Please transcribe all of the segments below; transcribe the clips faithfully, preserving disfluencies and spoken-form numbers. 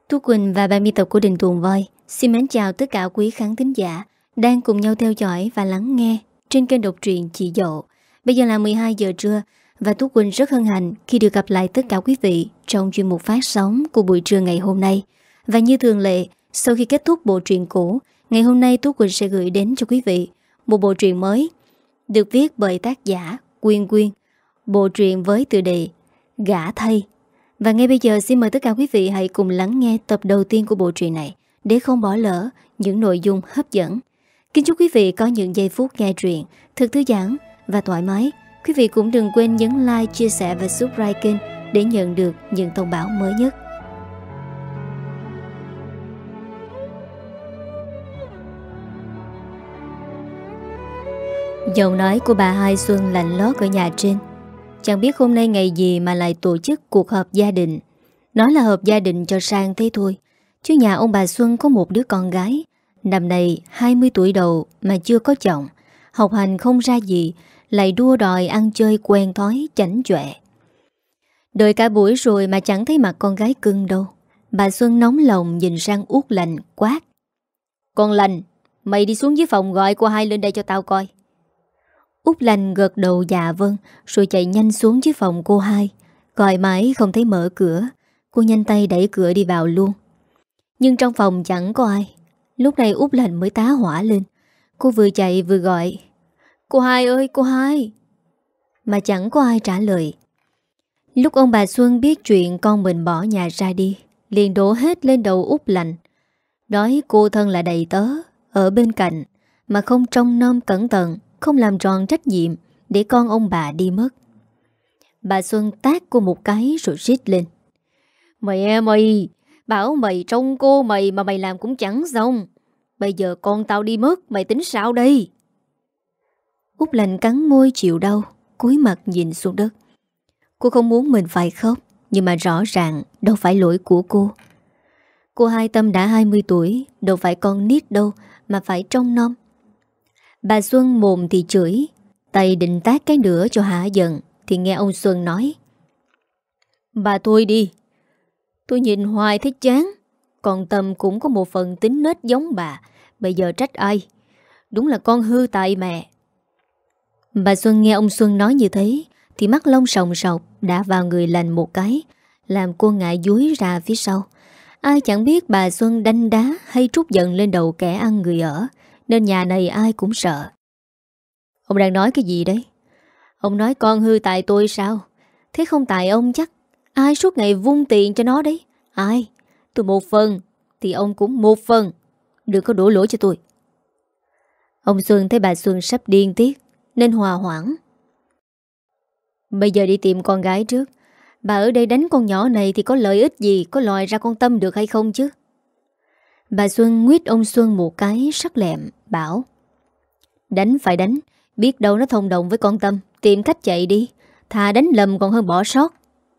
Tú Quỳnh và ban biên tập của Đình Tuồng Voi xin mến chào tất cả quý khán thính giả đang cùng nhau theo dõi và lắng nghe trên kênh độc truyện Chị Dậu. Bây giờ là mười hai giờ trưa và Tú Quỳnh rất hân hạnh khi được gặp lại tất cả quý vị trong chuyên mục phát sóng của buổi trưa ngày hôm nay. Và như thường lệ, sau khi kết thúc bộ truyện cũ, ngày hôm nay Tú Quỳnh sẽ gửi đến cho quý vị một bộ truyện mới được viết bởi tác giả Quyên Quyên, bộ truyện với tựa đề Gả Thay. Và ngay bây giờ xin mời tất cả quý vị hãy cùng lắng nghe tập đầu tiên của bộ truyện này để không bỏ lỡ những nội dung hấp dẫn. Kính chúc quý vị có những giây phút nghe truyện thật thư giãn và thoải mái. Quý vị cũng đừng quên nhấn like, chia sẻ và subscribe kênh để nhận được những thông báo mới nhất. Giọng nói của bà Hai Xuân lạnh lót ở nhà trên. Chẳng biết hôm nay ngày gì mà lại tổ chức cuộc họp gia đình. Nói là họp gia đình cho sang thế thôi, chứ nhà ông bà Xuân có một đứa con gái, năm nay hai mươi tuổi đầu mà chưa có chồng, học hành không ra gì, lại đua đòi ăn chơi quen thói chảnh chọe. Đợi cả buổi rồi mà chẳng thấy mặt con gái cưng đâu. Bà Xuân nóng lòng nhìn sang Út Lành quát: "Con Lành, mày đi xuống dưới phòng gọi cô Hai lên đây cho tao coi." Út Lành gật đầu dạ vâng, rồi chạy nhanh xuống dưới phòng cô Hai. Gọi mãi không thấy mở cửa, cô nhanh tay đẩy cửa đi vào luôn. Nhưng trong phòng chẳng có ai. Lúc này Út Lành mới tá hỏa lên. Cô vừa chạy vừa gọi: "Cô Hai ơi, cô Hai!" Mà chẳng có ai trả lời. Lúc ông bà Xuân biết chuyện con mình bỏ nhà ra đi, liền đổ hết lên đầu Út Lành. Nói cô thân là đầy tớ ở bên cạnh, mà không trông nom cẩn thận, không làm tròn trách nhiệm để con ông bà đi mất. Bà Xuân tát cô một cái rồi rít lên: "Mẹ mày, bảo mày trông cô mày mà mày làm cũng chẳng xong. Bây giờ con tao đi mất, mày tính sao đây?" Út Lành cắn môi chịu đau, cúi mặt nhìn xuống đất. Cô không muốn mình phải khóc, nhưng mà rõ ràng đâu phải lỗi của cô. Cô Hai Tâm đã hai mươi tuổi, đâu phải con nít đâu mà phải trông nom. Bà Xuân mồm thì chửi, tay định tát cái nữa cho hả giận, thì nghe ông Xuân nói: "Bà thôi đi, tôi nhìn hoài thấy chán. Còn Tâm cũng có một phần tính nết giống bà, bây giờ trách ai? Đúng là con hư tại mẹ." Bà Xuân nghe ông Xuân nói như thế thì mắt lông sòng sọc đã vào người Lành một cái, làm cô ngại dúi ra phía sau. Ai chẳng biết bà Xuân đanh đá hay trút giận lên đầu kẻ ăn người ở, nên nhà này ai cũng sợ. "Ông đang nói cái gì đấy? Ông nói con hư tại tôi sao? Thế không tại ông chắc. Ai suốt ngày vung tiền cho nó đấy? Ai? Tôi một phần thì ông cũng một phần. Đừng có đổ lỗi cho tôi." Ông Xuân thấy bà Xuân sắp điên tiết nên hòa hoãn: "Bây giờ đi tìm con gái trước. Bà ở đây đánh con nhỏ này thì có lợi ích gì, có lòi ra con Tâm được hay không chứ?" Bà Xuân nguyết ông Xuân một cái sắc lẹm, bảo: "Đánh phải đánh, biết đâu nó thông đồng với con Tâm, tìm cách chạy đi. Thà đánh lầm còn hơn bỏ sót."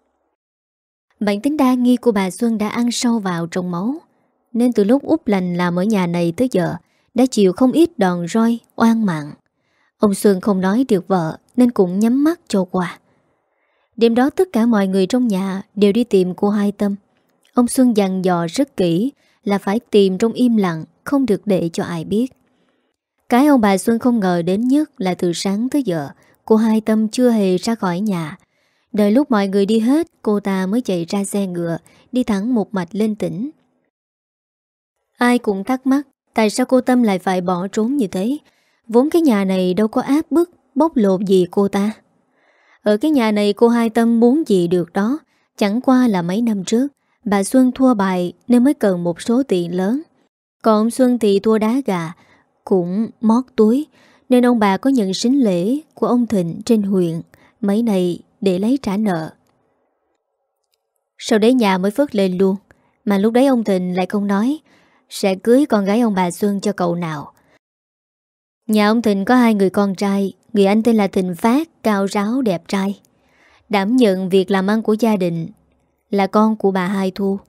Bản tính đa nghi của bà Xuân đã ăn sâu vào trong máu, nên từ lúc Út Lành làm ở nhà này tới giờ đã chịu không ít đòn roi, oan mạng. Ông Xuân không nói được vợ nên cũng nhắm mắt cho qua. Đêm đó tất cả mọi người trong nhà đều đi tìm cô Hai Tâm. Ông Xuân dặn dò rất kỹ là phải tìm trong im lặng, không được để cho ai biết. Cái ông bà Xuân không ngờ đến nhất là từ sáng tới giờ cô Hai Tâm chưa hề ra khỏi nhà. Đợi lúc mọi người đi hết, cô ta mới chạy ra xe ngựa, đi thẳng một mạch lên tỉnh. Ai cũng thắc mắc tại sao cô Tâm lại phải bỏ trốn như thế. Vốn cái nhà này đâu có áp bức, bóc lột gì cô ta. Ở cái nhà này cô Hai Tâm muốn gì được đó. Chẳng qua là mấy năm trước bà Xuân thua bài nên mới cần một số tiền lớn. Còn ông Xuân thì thua đá gà, cũng mót túi, nên ông bà có nhận sính lễ của ông Thịnh trên huyện mấy này để lấy trả nợ. Sau đấy nhà mới phớt lên luôn. Mà lúc đấy ông Thịnh lại không nói sẽ cưới con gái ông bà Xuân cho cậu nào. Nhà ông Thịnh có hai người con trai. Người anh tên là Thịnh Phát, cao ráo đẹp trai, đảm nhận việc làm ăn của gia đình, là con của bà Hai Thu.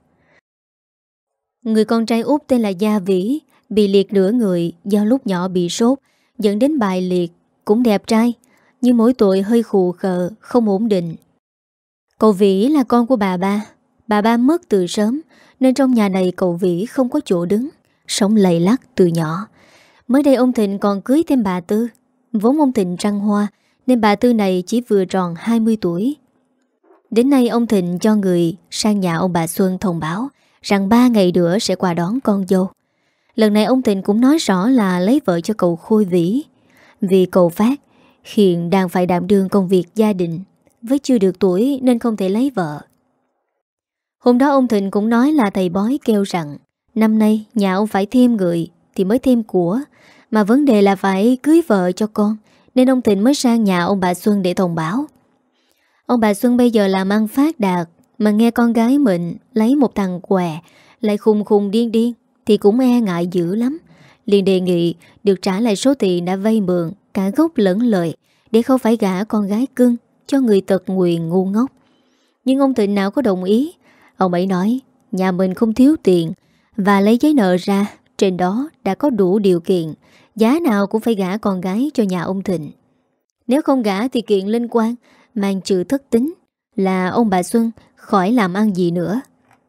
Người con trai út tên là Gia Vĩ, bị liệt nửa người do lúc nhỏ bị sốt, dẫn đến bại liệt, cũng đẹp trai, nhưng mỗi tội hơi khù khờ, không ổn định. Cậu Vĩ là con của bà ba. Bà ba mất từ sớm, nên trong nhà này cậu Vĩ không có chỗ đứng, sống lầy lắt từ nhỏ. Mới đây ông Thịnh còn cưới thêm bà Tư. Vốn ông Thịnh trăng hoa nên bà Tư này chỉ vừa tròn hai mươi tuổi. Đến nay ông Thịnh cho người sang nhà ông bà Xuân thông báo rằng ba ngày nữa sẽ qua đón con dâu. Lần này ông Thịnh cũng nói rõ là lấy vợ cho cậu Khôi Vĩ. Vì cậu Phát hiện đang phải đảm đương công việc gia đình, với chưa được tuổi nên không thể lấy vợ. Hôm đó ông Thịnh cũng nói là thầy bói kêu rằng năm nay nhà ông phải thêm người thì mới thêm của, mà vấn đề là phải cưới vợ cho con, nên ông Thịnh mới sang nhà ông bà Xuân để thông báo. Ông bà Xuân bây giờ làm ăn phát đạt, mà nghe con gái mình lấy một thằng què lại khùng khùng điên điên thì cũng e ngại dữ lắm. Liền đề nghị được trả lại số tiền đã vay mượn, cả gốc lẫn lời, để không phải gả con gái cưng cho người tật nguyền ngu ngốc. Nhưng ông Thịnh nào có đồng ý. Ông ấy nói nhà mình không thiếu tiền và lấy giấy nợ ra, trên đó đã có đủ điều kiện, giá nào cũng phải gả con gái cho nhà ông Thịnh. Nếu không gả thì kiện lên quan, mang trừ thất tính, là ông bà Xuân khỏi làm ăn gì nữa.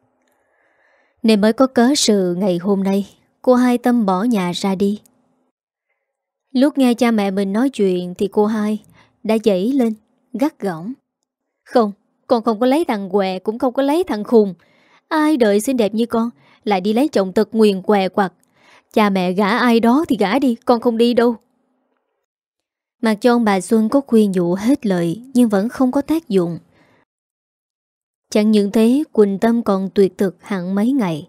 Nên mới có cớ sự ngày hôm nay cô Hai Tâm bỏ nhà ra đi. Lúc nghe cha mẹ mình nói chuyện thì cô Hai đã dậy lên, gắt gỏng: Không, con không có lấy thằng què, cũng không có lấy thằng khùng. Ai đợi xinh đẹp như con lại đi lấy chồng tật nguyền què quặt. Cha mẹ gả ai đó thì gả đi, con không đi đâu. Mặc cho ông bà Xuân có khuyên nhủ hết lời nhưng vẫn không có tác dụng. Chẳng những thế, Quỳnh Tâm còn tuyệt thực hẳn mấy ngày.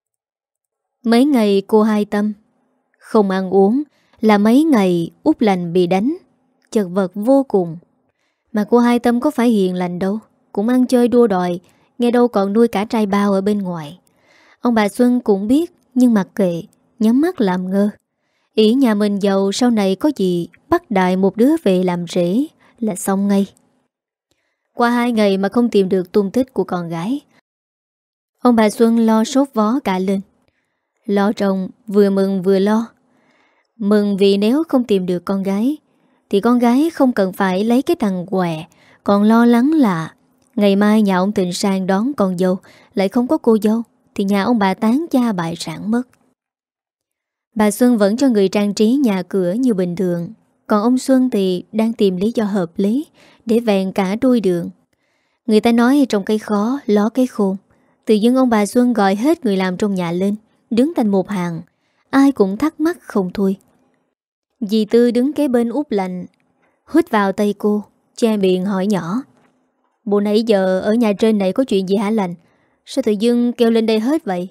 Mấy ngày cô Hai Tâm không ăn uống là mấy ngày Út Lành bị đánh, chật vật vô cùng. Mà cô Hai Tâm có phải hiền lành đâu, cũng ăn chơi đua đòi, nghe đâu còn nuôi cả trai bao ở bên ngoài. Ông bà Xuân cũng biết nhưng mặc kệ, nhắm mắt làm ngơ. Ý nhà mình giàu, sau này có gì bắt đại một đứa về làm rể là xong ngay. Qua hai ngày mà không tìm được tung tích của con gái, ông bà Xuân lo sốt vó cả lên. Lo chồng vừa mừng vừa lo. Mừng vì nếu không tìm được con gái thì con gái không cần phải lấy cái thằng què. Còn lo lắng là ngày mai nhà ông Thịnh sang đón con dâu lại không có cô dâu thì nhà ông bà tán gia bại sản mất. Bà Xuân vẫn cho người trang trí nhà cửa như bình thường, còn ông Xuân thì đang tìm lý do hợp lý để vẹn cả đuôi đường. Người ta nói trong cây khó ló cây khôn. Tự dưng ông bà Xuân gọi hết người làm trong nhà lên, đứng thành một hàng. Ai cũng thắc mắc không thôi. Dì Tư đứng kế bên Út Lành, hít vào tay cô, che miệng hỏi nhỏ: Bộ nãy giờ ở nhà trên này có chuyện gì hả Lành? Sao tự dưng kêu lên đây hết vậy?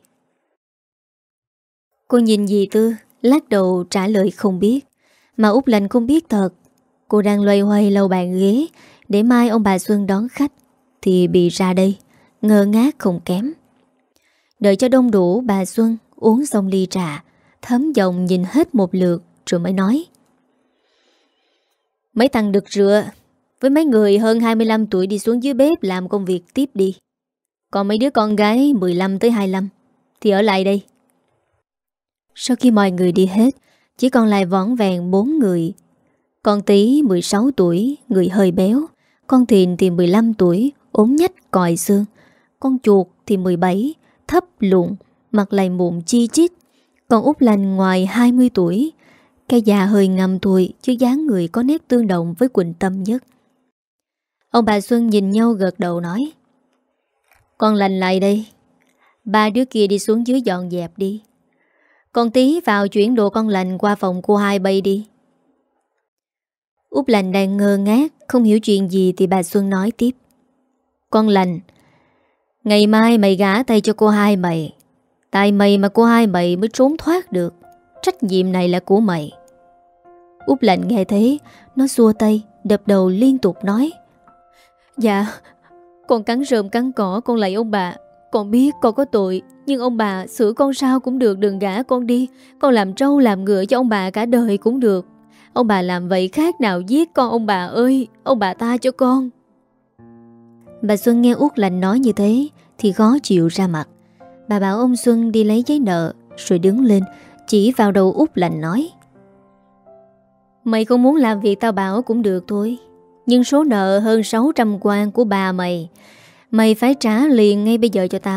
Cô nhìn dì Tư, lắc đầu trả lời không biết. Mà Út Lành không biết thật. Cô đang loay hoay lau bàn ghế để mai ông bà Xuân đón khách, thì bị ra đây, ngơ ngác không kém. Đợi cho đông đủ, bà Xuân uống xong ly trà, thấm giọng nhìn hết một lượt rồi mới nói: Mấy thằng đực rửa với mấy người hơn hai mươi lăm tuổi đi xuống dưới bếp làm công việc tiếp đi. Còn mấy đứa con gái mười lăm tới hai mươi lăm thì ở lại đây. Sau khi mọi người đi hết, chỉ còn lại vỏn vẹn bốn người. Con Tí mười sáu tuổi, người hơi béo. Con Thìn thì mười lăm tuổi, ốm nhách còi xương. Con Chuột thì mười bảy, thấp lụn, mặt lầy mụn chi chít. Còn Út Lành ngoài hai mươi tuổi, cái già hơi ngầm tuổi chứ dáng người có nét tương đồng với Quỳnh Tâm nhất. Ông bà Xuân nhìn nhau gật đầu nói: Con Lành lại đây. Ba đứa kia đi xuống dưới dọn dẹp đi. Con Tí vào chuyển đồ con Lành qua phòng cô Hai bay đi. Út Lành đang ngơ ngác, không hiểu chuyện gì thì bà Xuân nói tiếp: Con Lành, ngày mai mày gả tay cho cô Hai mày. Tại mày mà cô Hai mày mới trốn thoát được. Trách nhiệm này là của mày. Út Lành nghe thế, nó xua tay, đập đầu liên tục nói: Dạ, con cắn rơm cắn cỏ, con lạy ông bà. Con biết con có tội, nhưng ông bà xử con sao cũng được, đừng gả con đi. Con làm trâu làm ngựa cho ông bà cả đời cũng được. Ông bà làm vậy khác nào giết con ông bà ơi. Ông bà tha cho con. Bà Xuân nghe Út Lành nói như thế thì khó chịu ra mặt. Bà bảo ông Xuân đi lấy giấy nợ, rồi đứng lên chỉ vào đầu Út Lành nói: Mày không muốn làm việc tao bảo cũng được thôi, nhưng số nợ hơn sáu trăm quan của bà mày, mày phải trả liền ngay bây giờ cho tao.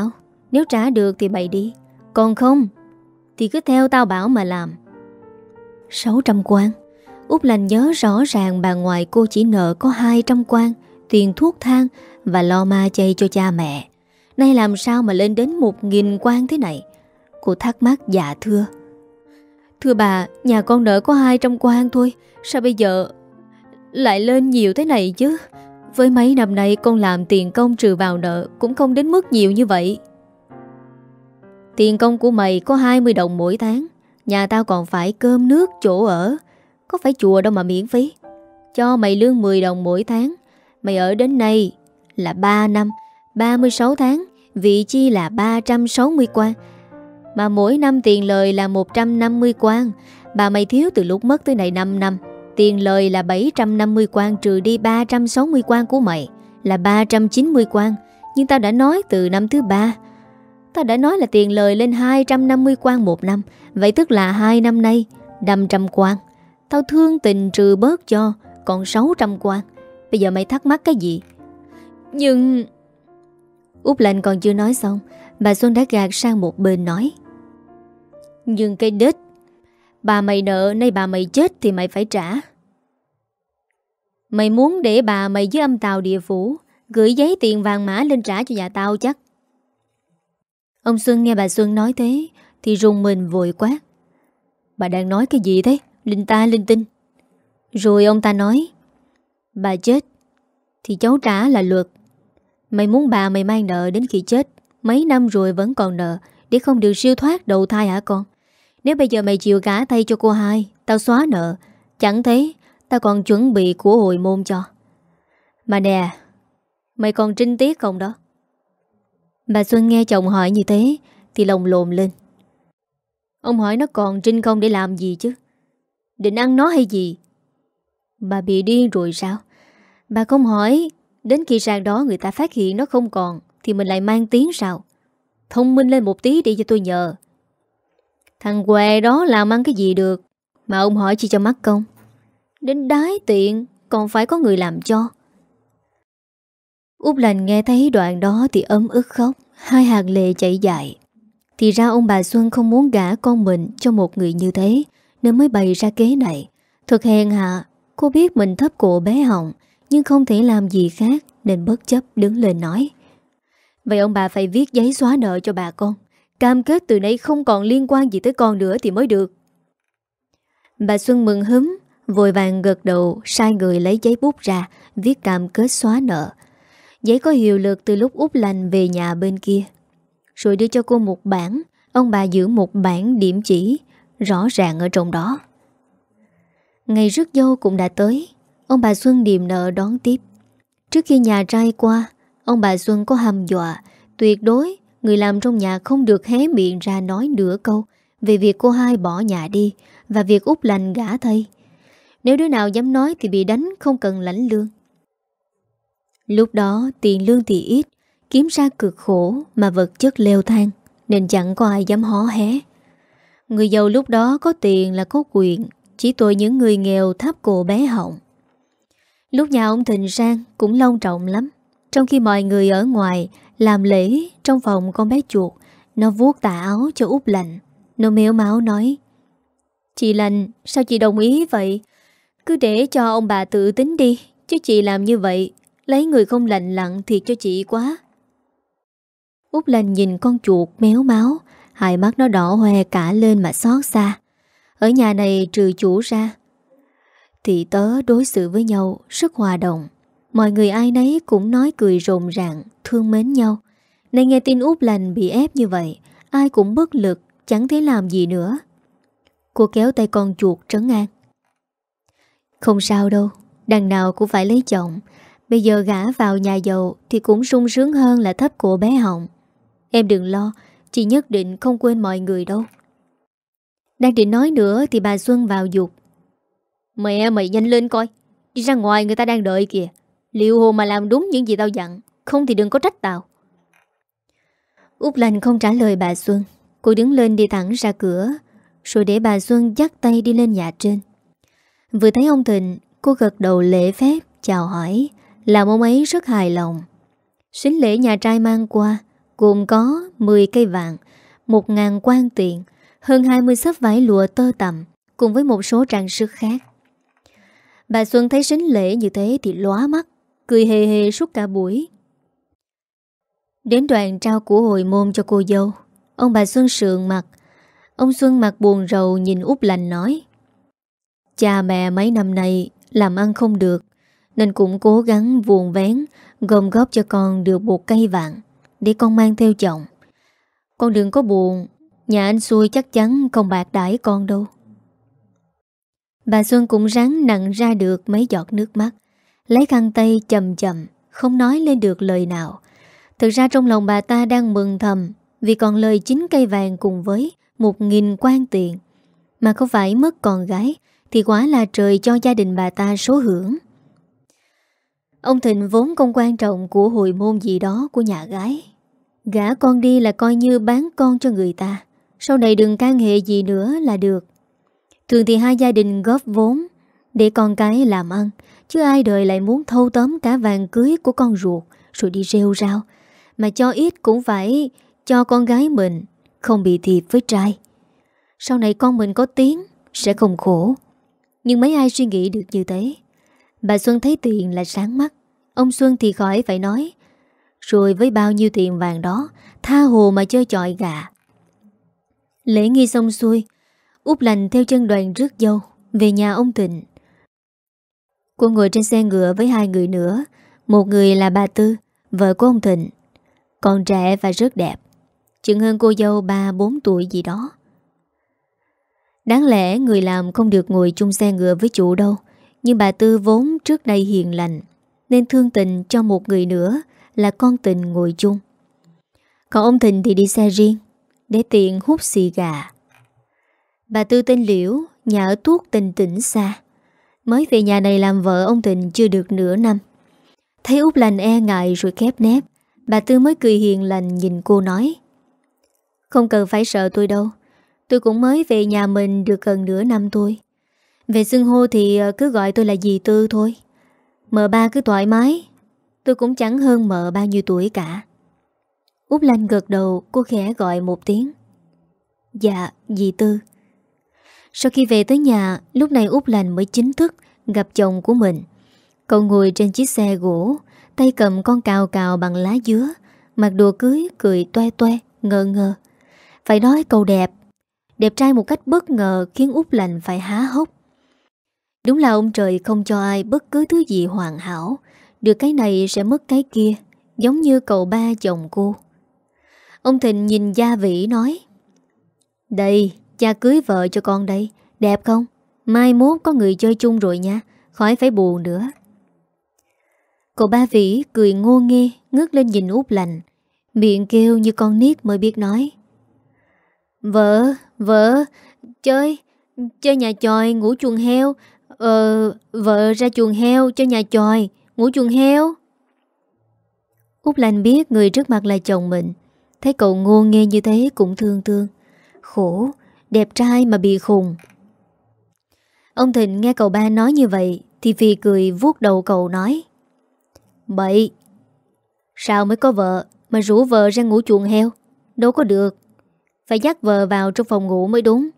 Nếu trả được thì mày đi, còn không thì cứ theo tao bảo mà làm. Sáu trăm quan. Út Lành nhớ rõ ràng bà ngoại cô chỉ nợ có hai trăm quan, tiền thuốc thang và lo ma chay cho cha mẹ. Nay làm sao mà lên đến một nghìn quan thế này? Cô thắc mắc dạ thưa. Thưa bà, nhà con nợ có hai trăm quan thôi, sao bây giờ lại lên nhiều thế này chứ? Với mấy năm nay con làm tiền công trừ vào nợ cũng không đến mức nhiều như vậy. Tiền công của mày có hai mươi đồng mỗi tháng. Nhà tao còn phải cơm nước chỗ ở, có phải chùa đâu mà miễn phí. Cho mày lương mười đồng mỗi tháng. Mày ở đến nay là ba năm, ba mươi sáu tháng, vị chi là ba trăm sáu mươi quan. Mà mỗi năm tiền lời là một trăm năm mươi quan. Bà mày thiếu từ lúc mất tới này năm năm. Tiền lời là bảy trăm năm mươi quan, trừ đi ba trăm sáu mươi quan của mày là ba trăm chín mươi quan. Nhưng tao đã nói từ năm thứ ba, tao đã nói là tiền lời lên hai trăm năm mươi quan một năm. Vậy tức là hai năm nay năm trăm quan. Tao thương tình trừ bớt cho còn sáu trăm quan. Bây giờ mày thắc mắc cái gì? Nhưng... Út Lành còn chưa nói xong, bà Xuân đã gạt sang một bên nói. Nhưng cái đít, bà mày nợ, nay bà mày chết thì mày phải trả. Mày muốn để bà mày với âm tào địa phủ gửi giấy tiền vàng mã lên trả cho nhà tao chắc? Ông Xuân nghe bà Xuân nói thế thì rùng mình vội quát. Bà đang nói cái gì thế? Linh ta linh tinh. Rồi ông ta nói. Bà chết thì cháu trả là luật. Mày muốn bà mày mang nợ đến khi chết, mấy năm rồi vẫn còn nợ, để không được siêu thoát đầu thai hả con? Nếu bây giờ mày chịu gả tay cho cô hai, tao xóa nợ. Chẳng thế tao còn chuẩn bị của hồi môn cho. Mà nè, mày còn trinh tiết không đó? Bà Xuân nghe chồng hỏi như thế thì lòng lồn lên. Ông hỏi nó còn trinh không để làm gì chứ? Định ăn nó hay gì? Bà bị điên rồi sao? Bà không hỏi, đến khi sang đó người ta phát hiện nó không còn thì mình lại mang tiếng sao? Thông minh lên một tí đi cho tôi nhờ. Thằng què đó làm ăn cái gì được mà ông hỏi chi cho mắc công? Đến đái tiện còn phải có người làm cho. Út Lành nghe thấy đoạn đó thì ấm ức khóc, hai hạt lệ chảy dài. Thì ra ông bà Xuân không muốn gả con mình cho một người như thế nên mới bày ra kế này. Thật hèn hạ. Cô biết mình thấp cổ bé họng, nhưng không thể làm gì khác nên bất chấp đứng lên nói. Vậy ông bà phải viết giấy xóa nợ cho bà con, cam kết từ nay không còn liên quan gì tới con nữa thì mới được. Bà Xuân mừng húm, vội vàng gật đầu, sai người lấy giấy bút ra, viết cam kết xóa nợ. Giấy có hiệu lực từ lúc Út Lành về nhà bên kia. Rồi đưa cho cô một bản, ông bà giữ một bản điểm chỉ rõ ràng ở trong đó. Ngày rước dâu cũng đã tới. Ông bà Xuân điềm nợ đón tiếp. Trước khi nhà trai qua, ông bà Xuân có hăm dọa tuyệt đối người làm trong nhà không được hé miệng ra nói nửa câu về việc cô hai bỏ nhà đi và việc Út Lành gả thây. Nếu đứa nào dám nói thì bị đánh không cần lãnh lương. Lúc đó tiền lương thì ít, kiếm ra cực khổ mà vật chất leo thang nên chẳng có ai dám hó hé. Người giàu lúc đó có tiền là có quyền, chỉ tội những người nghèo thấp cổ bé họng. Lúc nhà ông Thịnh sang cũng long trọng lắm. Trong khi mọi người ở ngoài làm lễ trong phòng con bé chuột, nó vuốt tà áo cho Út Lành. Nó mếu máu nói: Chị Lành, sao chị đồng ý vậy? Cứ để cho ông bà tự tính đi, chứ chị làm như vậy lấy người không lành lặn thiệt cho chị quá. Út Lành nhìn con chuột méo máu, hai mắt nó đỏ hoe cả lên mà xót xa. Ở nhà này trừ chủ ra thì tớ đối xử với nhau rất hòa đồng. Mọi người ai nấy cũng nói cười rộn ràng, thương mến nhau. Nên nghe tin Út Lành bị ép như vậy, ai cũng bất lực, chẳng thể làm gì nữa. Cô kéo tay con chuột trấn an: Không sao đâu, đằng nào cũng phải lấy chồng. Bây giờ gả vào nhà giàu thì cũng sung sướng hơn là thấp cổ bé họng. Em đừng lo, chị nhất định không quên mọi người đâu. Đang định nói nữa thì bà Xuân vào giục: Mẹ mày nhanh lên coi, đi ra ngoài người ta đang đợi kìa. Liệu hồ mà làm đúng những gì tao dặn, không thì đừng có trách tao. Út Lành không trả lời bà Xuân. Cô đứng lên đi thẳng ra cửa, rồi để bà Xuân dắt tay đi lên nhà trên. Vừa thấy ông Thịnh, cô gật đầu lễ phép chào hỏi, làm ông ấy rất hài lòng. Sính lễ nhà trai mang qua, gồm có mười cây vàng, một ngàn quan tiền, hơn hai mươi xấp vải lụa tơ tằm, cùng với một số trang sức khác. Bà Xuân thấy sính lễ như thế thì lóa mắt, cười hề hề suốt cả buổi. Đến đoạn trao của hồi môn cho cô dâu, ông bà Xuân sượng mặt. Ông Xuân mặt buồn rầu nhìn Út Lành nói: Cha mẹ mấy năm nay làm ăn không được, nên cũng cố gắng vuông vén gom góp cho con được một cây vàng để con mang theo chồng. Con đừng có buồn, nhà anh xui chắc chắn không bạc đãi con đâu. Bà Xuân cũng ráng nặn ra được mấy giọt nước mắt, lấy khăn tay chậm chậm, không nói lên được lời nào. Thực ra trong lòng bà ta đang mừng thầm vì còn lời chín cây vàng cùng với một nghìn quan tiền. Mà không phải mất con gái thì quả là trời cho gia đình bà ta số hưởng. Ông Thịnh vốn không quan trọng của hồi môn gì đó của nhà gái. Gả con đi là coi như bán con cho người ta, sau này đừng can hệ gì nữa là được. Thường thì hai gia đình góp vốn để con cái làm ăn, chứ ai đời lại muốn thâu tóm cả vàng cưới của con ruột rồi đi rêu rao. Mà cho ít cũng phải cho con gái mình không bị thiệt với trai. Sau này con mình có tiếng sẽ không khổ. Nhưng mấy ai suy nghĩ được như thế. Bà Xuân thấy tiền là sáng mắt. Ông Xuân thì khỏi phải nói. Rồi với bao nhiêu tiền vàng đó, tha hồ mà chơi chọi gà. Lễ nghi xong xuôi, Út Lành theo chân đoàn rước dâu về nhà ông Thịnh. Cô ngồi trên xe ngựa với hai người nữa. Một người là bà Tư, vợ của ông Thịnh, còn trẻ và rất đẹp, chừng hơn cô dâu ba bốn tuổi gì đó. Đáng lẽ người làm không được ngồi chung xe ngựa với chủ đâu, nhưng bà Tư vốn trước đây hiền lành nên thương tình cho một người nữa là con Tình ngồi chung. Còn ông Thịnh thì đi xe riêng để tiện hút xì gà. Bà Tư tên Liễu, nhà ở Tuốt Tình tỉnh xa, mới về nhà này làm vợ ông Thịnh chưa được nửa năm. Thấy Út Lành e ngại rồi khép nép, bà Tư mới cười hiền lành nhìn cô nói: Không cần phải sợ tôi đâu, tôi cũng mới về nhà mình được gần nửa năm thôi. Về xưng hô thì cứ gọi tôi là dì Tư thôi. Mợ ba cứ thoải mái, tôi cũng chẳng hơn mợ bao nhiêu tuổi cả. Út Lành gật đầu, cô khẽ gọi một tiếng: Dạ, dì Tư. Sau khi về tới nhà, lúc này Út Lành mới chính thức gặp chồng của mình. Cậu ngồi trên chiếc xe gỗ, tay cầm con cào cào bằng lá dứa, mặc đồ cưới cười toe toe, ngơ ngơ. Phải nói cậu đẹp, đẹp trai một cách bất ngờ khiến Út Lành phải há hốc. Đúng là ông trời không cho ai bất cứ thứ gì hoàn hảo, được cái này sẽ mất cái kia, giống như cậu ba chồng cô. Ông Thịnh nhìn gia vị nói: Đây, cha cưới vợ cho con đây, đẹp không? Mai mốt có người chơi chung rồi nha, khỏi phải buồn nữa. Cậu ba Vĩ cười ngô nghê, ngước lên nhìn Út Lành, miệng kêu như con nít mới biết nói: Vợ, vợ, chơi, chơi nhà chòi ngủ chuồng heo. Ờ, vợ ra chuồng heo cho nhà chòi ngủ chuồng heo. Út Lành biết người trước mặt là chồng mình, thấy cậu ngô nghê như thế cũng thương thương. Khổ, đẹp trai mà bị khùng. Ông Thịnh nghe cậu ba nói như vậy thì phì cười vuốt đầu cậu nói: Bậy, sao mới có vợ mà rủ vợ ra ngủ chuồng heo? Đâu có được, phải dắt vợ vào trong phòng ngủ mới đúng.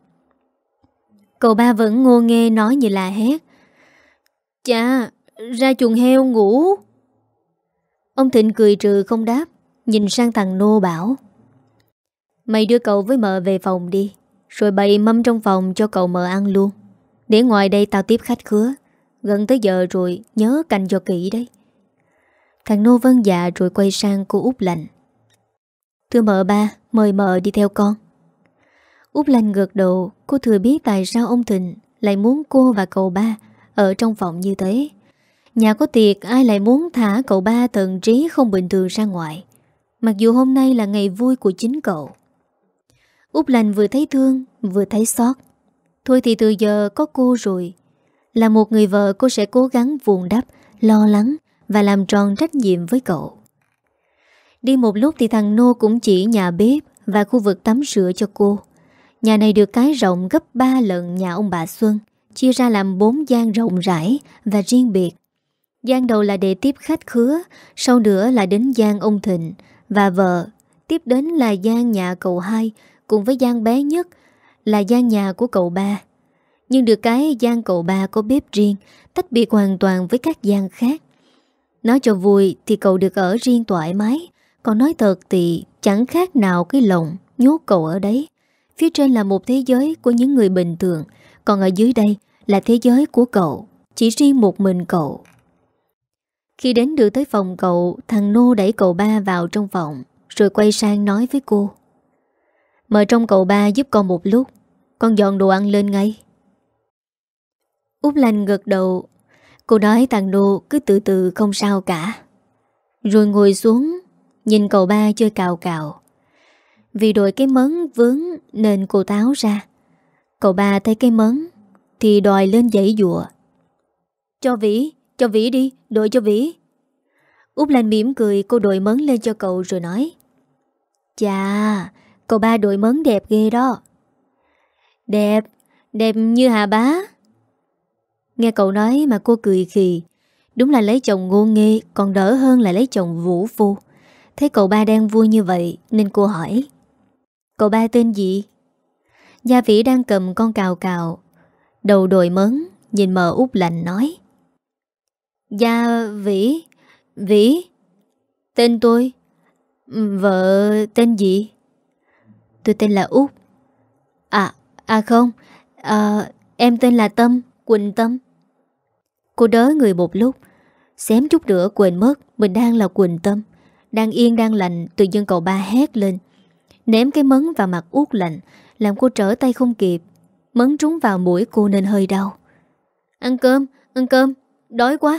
Cậu ba vẫn ngô nghê nói như là hét: Chà, ra chuồng heo ngủ. Ông Thịnh cười trừ không đáp, nhìn sang thằng Nô bảo: Mày đưa cậu với mợ về phòng đi, rồi bày mâm trong phòng cho cậu mợ ăn luôn. Để ngoài đây tao tiếp khách khứa. Gần tới giờ rồi, nhớ canh cho kỹ đấy. Thằng Nô vâng dạ rồi quay sang cô Út Lành: Thưa mợ ba, mời mợ đi theo con. Út Lành gật đầu. Cô thừa biết tại sao ông Thịnh lại muốn cô và cậu ba ở trong phòng như thế. Nhà có tiệc ai lại muốn thả cậu ba thần trí không bình thường ra ngoài, mặc dù hôm nay là ngày vui của chính cậu. Út Lành vừa thấy thương vừa thấy xót. Thôi thì từ giờ có cô rồi, là một người vợ cô sẽ cố gắng vun đắp, lo lắng và làm tròn trách nhiệm với cậu. Đi một lúc thì thằng Nô cũng chỉ nhà bếp và khu vực tắm rửa cho cô. Nhà này được cái rộng gấp ba lần nhà ông bà Xuân, chia ra làm bốn gian rộng rãi và riêng biệt. Gian đầu là để tiếp khách khứa, sau nữa là đến gian ông Thịnh và vợ Tiếp đến là gian nhà cậu hai, cùng với gian bé nhất là gian nhà của cậu ba. Nhưng được cái gian cậu ba có bếp riêng, tách biệt hoàn toàn với các gian khác. Nói cho vui thì cậu được ở riêng thoải mái, còn nói thật thì chẳng khác nào cái lồng nhốt cậu ở đấy. Phía trên là một thế giới của những người bình thường, còn ở dưới đây là thế giới của cậu, chỉ riêng một mình cậu. Khi đến được tới phòng cậu, thằng Nô đẩy cậu ba vào trong phòng, rồi quay sang nói với cô: "Mời trong cậu ba giúp con một lúc, con dọn đồ ăn lên ngay." Út Lanh gật đầu. Cô nói thằng Nô cứ từ từ không sao cả, rồi ngồi xuống nhìn cậu ba chơi cào cào. Vì đội cái mấn vướng nên cô tháo ra. Cậu ba thấy cái mấn thì đòi lên giãy giụa. "Cho Vĩ, cho Vĩ đi, đội cho Vĩ." Út Lanh mỉm cười, cô đội mấn lên cho cậu rồi nói: "Chà, cậu ba đội mấn đẹp ghê đó." "Đẹp, đẹp như Hà Bá." Nghe cậu nói mà cô cười khì. Đúng là lấy chồng ngô nghê còn đỡ hơn là lấy chồng vũ phu. Thấy cậu ba đang vui như vậy nên cô hỏi: "Cậu ba tên gì?" Gia Vĩ đang cầm con cào cào, đầu đội mấn, nhìn mờ Út Lanh nói: "Gia Vĩ, Vĩ. Tên tôi. Vợ tên gì?" "Tôi tên là Út." À, à không, à, em tên là Tâm, Quỳnh Tâm." Cô đớ người một lúc, xém chút nữa quên mất mình đang là Quỳnh Tâm. Đang yên đang lành, tự dưng cậu ba hét lên, ném cái mấn vào mặt Út Lanh, làm cô trở tay không kịp. Mấn trúng vào mũi cô nên hơi đau. "Ăn cơm, ăn cơm, đói quá."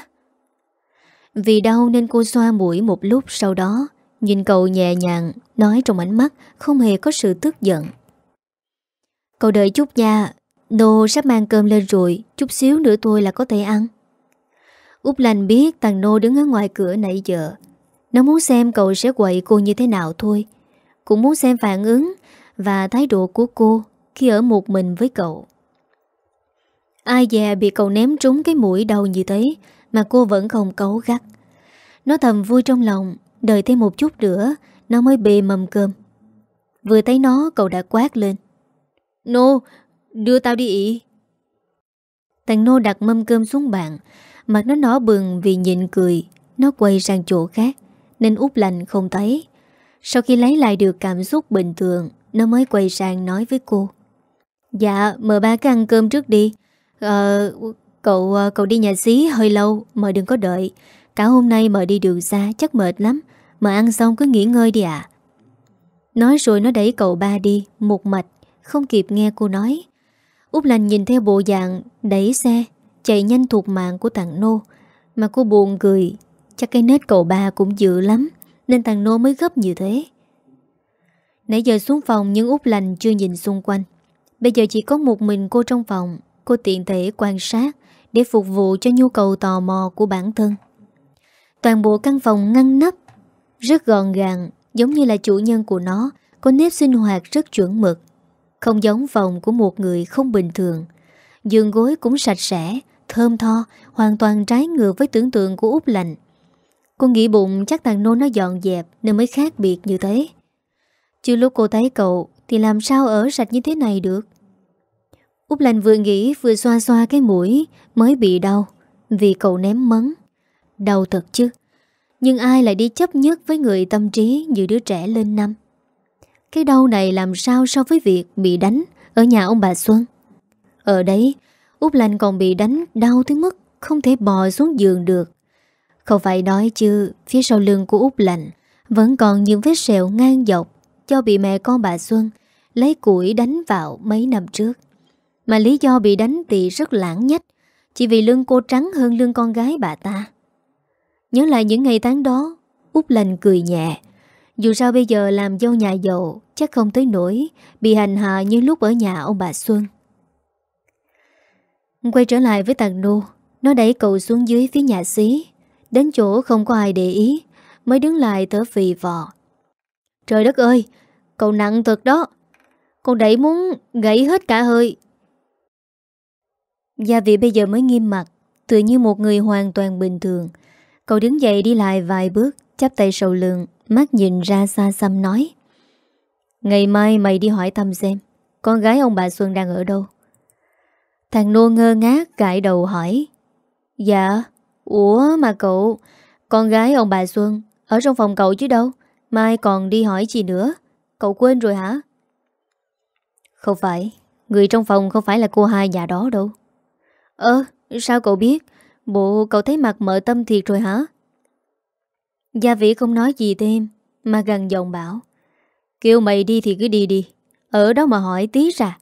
Vì đau nên cô xoa mũi một lúc, sau đó nhìn cậu nhẹ nhàng, nói trong ánh mắt không hề có sự tức giận: "Cậu đợi chút nha, Nô sắp mang cơm lên rồi, chút xíu nữa thôi là có thể ăn." Út Lanh biết thằng Nô đứng ở ngoài cửa nãy giờ. Nó muốn xem cậu sẽ quậy cô như thế nào thôi. Cũng muốn xem phản ứng và thái độ của cô khi ở một mình với cậu. Ai dè bị cậu ném trúng cái mũi đau như thế mà cô vẫn không cáu gắt. Nó thầm vui trong lòng, đợi thêm một chút nữa nó mới bê mâm cơm. Vừa thấy nó cậu đã quát lên: "Nô, đưa tao đi ị." Thằng Nô đặt mâm cơm xuống bàn, mặt nó đỏ bừng vì nhịn cười. Nó quay sang chỗ khác nên Út Lanh không thấy. Sau khi lấy lại được cảm xúc bình thường, nó mới quay sang nói với cô: "Dạ, mời ba cái ăn cơm trước đi. Ờ, cậu cậu đi nhà xí hơi lâu, mời đừng có đợi. Cả hôm nay mời đi đường xa chắc mệt lắm. Mời ăn xong cứ nghỉ ngơi đi ạ." Nói rồi nó đẩy cậu ba đi một mạch, không kịp nghe cô nói. Út Lanh nhìn theo bộ dạng đẩy xe chạy nhanh thuộc mạng của thằng Nô mà cô buồn cười. Chắc cái nết cậu ba cũng dữ lắm nên thằng Nô mới gấp như thế. Nãy giờ xuống phòng nhưng Út Lanh chưa nhìn xung quanh. Bây giờ chỉ có một mình cô trong phòng. Cô tiện thể quan sát để phục vụ cho nhu cầu tò mò của bản thân. Toàn bộ căn phòng ngăn nắp, rất gọn gàng, giống như là chủ nhân của nó có nếp sinh hoạt rất chuẩn mực. Không giống phòng của một người không bình thường. Giường gối cũng sạch sẽ, thơm tho, hoàn toàn trái ngược với tưởng tượng của Út Lanh. Cô nghĩ bụng chắc thằng Nô nó dọn dẹp nên mới khác biệt như thế. Chứ lúc cô thấy cậu thì làm sao ở sạch như thế này được. Út Lanh vừa nghĩ vừa xoa xoa cái mũi mới bị đau vì cậu ném mấn. Đau thật chứ. Nhưng ai lại đi chấp nhất với người tâm trí như đứa trẻ lên năm. Cái đau này làm sao so với việc bị đánh ở nhà ông bà Xuân. Ở đấy Út Lanh còn bị đánh đau tới mức không thể bò xuống giường được. Không phải nói chứ phía sau lưng của Út Lanh vẫn còn những vết sẹo ngang dọc do bị mẹ con bà Xuân lấy củi đánh vào mấy năm trước. Mà lý do bị đánh thì rất lãng nhách, chỉ vì lưng cô trắng hơn lưng con gái bà ta. Nhớ lại những ngày tháng đó, Út Lanh cười nhẹ. Dù sao bây giờ làm dâu nhà giàu chắc không tới nỗi bị hành hạ như lúc ở nhà ông bà Xuân. Quay trở lại với thằng Nô, nó đẩy cậu xuống dưới phía nhà xí. Đến chỗ không có ai để ý mới đứng lại thở phì phò. "Trời đất ơi, cậu nặng thật đó. Con đẩy muốn gãy hết cả hơi." Gia Vị bây giờ mới nghiêm mặt, tựa như một người hoàn toàn bình thường. Cậu đứng dậy đi lại vài bước, chắp tay sau lưng, mắt nhìn ra xa xăm nói: Ngày mai mày đi hỏi thăm xem con gái ông bà Xuân đang ở đâu. Thằng Nô ngơ ngác gãi đầu hỏi. Dạ. Ủa mà cậu, con gái ông bà Xuân ở trong phòng cậu chứ đâu, mai còn đi hỏi gì nữa. Cậu quên rồi hả? Không phải, người trong phòng không phải là cô hai nhà đó đâu. Ơ, sao cậu biết? Bộ cậu thấy mặt mợ Tâm thiệt rồi hả? Gia Vĩ không nói gì thêm, mà gần giọng bảo. Kêu mày đi thì cứ đi đi, ở đó mà hỏi tí ra.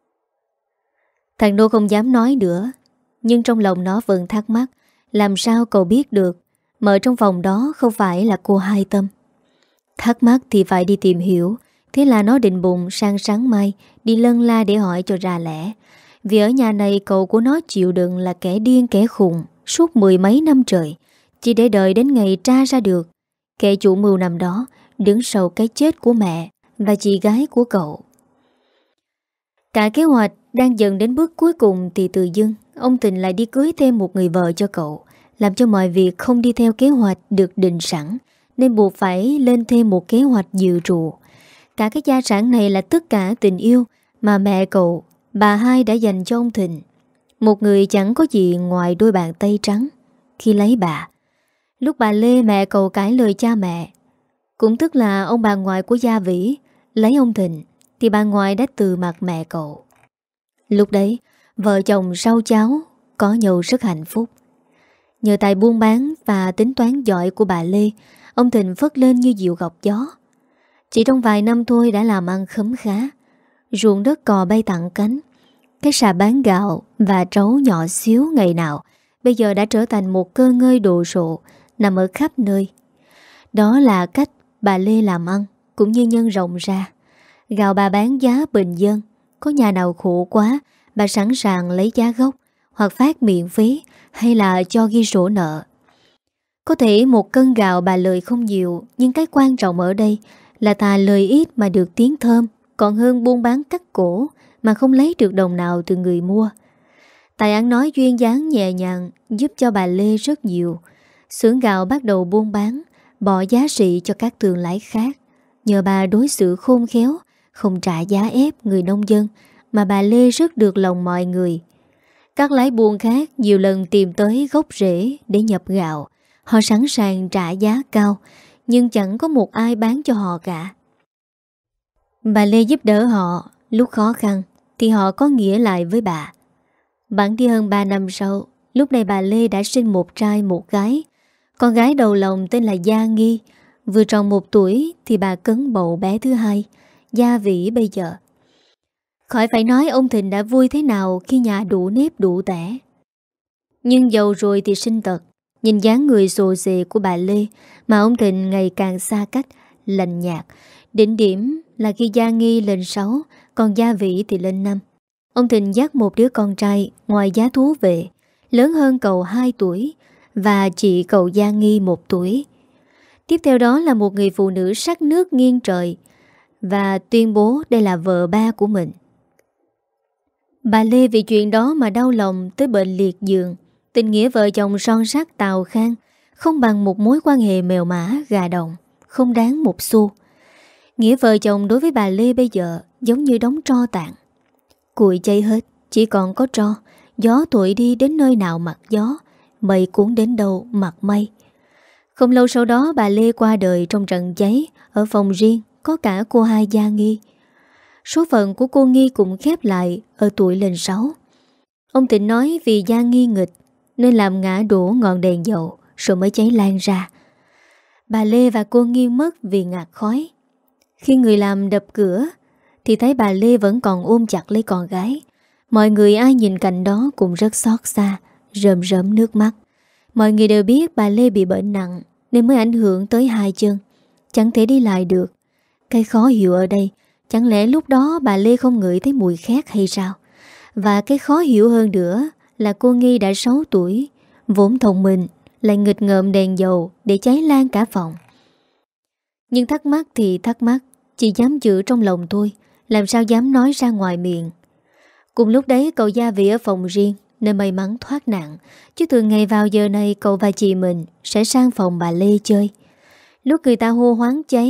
Thằng Nô không dám nói nữa, nhưng trong lòng nó vẫn thắc mắc. Làm sao cậu biết được mợ trong phòng đó không phải là cô hai Tâm? Thắc mắc thì phải đi tìm hiểu. Thế là nó định bụng sang sáng mai đi lân la để hỏi cho ra lẽ. Vì ở nhà này cậu của nó chịu đựng là kẻ điên kẻ khùng suốt mười mấy năm trời, chỉ để đợi đến ngày tra ra được kẻ chủ mưu năm đó đứng sau cái chết của mẹ và chị gái của cậu. Cả kế hoạch đang dần đến bước cuối cùng thì tự dưng ông Tình lại đi cưới thêm một người vợ cho cậu, làm cho mọi việc không đi theo kế hoạch được định sẵn, nên buộc phải lên thêm một kế hoạch dự trù. Cả cái gia sản này là tất cả tình yêu mà mẹ cậu, bà hai đã dành cho ông Thịnh. Một người chẳng có gì ngoài đôi bàn tay trắng khi lấy bà. Lúc bà Lê mẹ cậu cãi lời cha mẹ, cũng tức là ông bà ngoại của Gia Vĩ, lấy ông Thịnh, thì bà ngoại đã từ mặt mẹ cậu. Lúc đấy, vợ chồng sau cháu có nhau rất hạnh phúc. Nhờ tài buôn bán và tính toán giỏi của bà Lê, ông Thịnh phất lên như diều gọc gió. Chỉ trong vài năm thôi đã làm ăn khấm khá. Ruộng đất cò bay tặng cánh. Cái sạp bán gạo và trấu nhỏ xíu ngày nào bây giờ đã trở thành một cơ ngơi đồ sộ nằm ở khắp nơi. Đó là cách bà Lê làm ăn, cũng như nhân rộng ra. Gạo bà bán giá bình dân, có nhà nào khổ quá bà sẵn sàng lấy giá gốc, hoặc phát miễn phí, hay là cho ghi sổ nợ. Có thể một cân gạo bà lời không nhiều, nhưng cái quan trọng ở đây là thà lời ít mà được tiếng thơm, còn hơn buôn bán cắt cổ mà không lấy được đồng nào từ người mua. Tài ăn nói duyên dáng nhẹ nhàng giúp cho bà Lê rất nhiều. Xưởng gạo bắt đầu buôn bán, bỏ giá trị cho các thương lái khác. Nhờ bà đối xử khôn khéo, không trả giá ép người nông dân, mà bà Lê rất được lòng mọi người. Các lái buôn khác nhiều lần tìm tới gốc rễ để nhập gạo. Họ sẵn sàng trả giá cao, nhưng chẳng có một ai bán cho họ cả. Bà Lê giúp đỡ họ lúc khó khăn thì họ có nghĩa lại với bà. Bẵng đi hơn ba năm sau, lúc này bà Lê đã sinh một trai một gái. Con gái đầu lòng tên là Gia Nghi. Vừa tròn một tuổi thì bà cấn bầu bé thứ hai, Gia Vĩ bây giờ. Khỏi phải nói ông Thịnh đã vui thế nào khi nhà đủ nếp đủ tẻ. Nhưng giàu rồi thì sinh tật. Nhìn dáng người xồ xề của bà Lê mà ông Thịnh ngày càng xa cách, lạnh nhạt. Đỉnh điểm là khi Gia Nghi lên sáu, còn Gia Vĩ thì lên năm. Ông Thịnh dắt một đứa con trai ngoài giá thú về, lớn hơn cậu hai tuổi, và chị cậu Gia Nghi một tuổi. Tiếp theo đó là một người phụ nữ sắc nước nghiêng trời, và tuyên bố đây là vợ ba của mình. Bà Lê vì chuyện đó mà đau lòng tới bệnh liệt giường. Tình nghĩa vợ chồng son sắc tào khang không bằng một mối quan hệ mèo mã gà đồng, không đáng một xu. Nghĩa vợ chồng đối với bà Lê bây giờ giống như đống tro tàn. Củi cháy hết, chỉ còn có tro. Gió thổi đi đến nơi nào mặc gió, mây cuốn đến đâu mặc mây. Không lâu sau đó bà Lê qua đời trong trận cháy. Ở phòng riêng có cả cô hai Gia Nghi. Số phận của cô Nghi cũng khép lại ở tuổi lên sáu. Ông Tịnh nói vì Gia Nghi nghịch nên làm ngã đổ ngọn đèn dầu, rồi mới cháy lan ra. Bà Lê và cô Nghi mất vì ngạt khói. Khi người làm đập cửa thì thấy bà Lê vẫn còn ôm chặt lấy con gái. Mọi người ai nhìn cảnh đó cũng rất xót xa, rơm rớm nước mắt. Mọi người đều biết bà Lê bị bệnh nặng nên mới ảnh hưởng tới hai chân, chẳng thể đi lại được. Cái khó hiểu ở đây, chẳng lẽ lúc đó bà Lê không ngửi thấy mùi khét hay sao? Và cái khó hiểu hơn nữa là cô Nghi đã sáu tuổi, vốn thông minh, lại nghịch ngợm đèn dầu để cháy lan cả phòng. Nhưng thắc mắc thì thắc mắc, chỉ dám giữ trong lòng thôi, làm sao dám nói ra ngoài miệng. Cùng lúc đấy cậu Gia Vĩ ở phòng riêng nên may mắn thoát nạn, chứ thường ngày vào giờ này cậu và chị mình sẽ sang phòng bà Lê chơi. Lúc người ta hô hoáng cháy,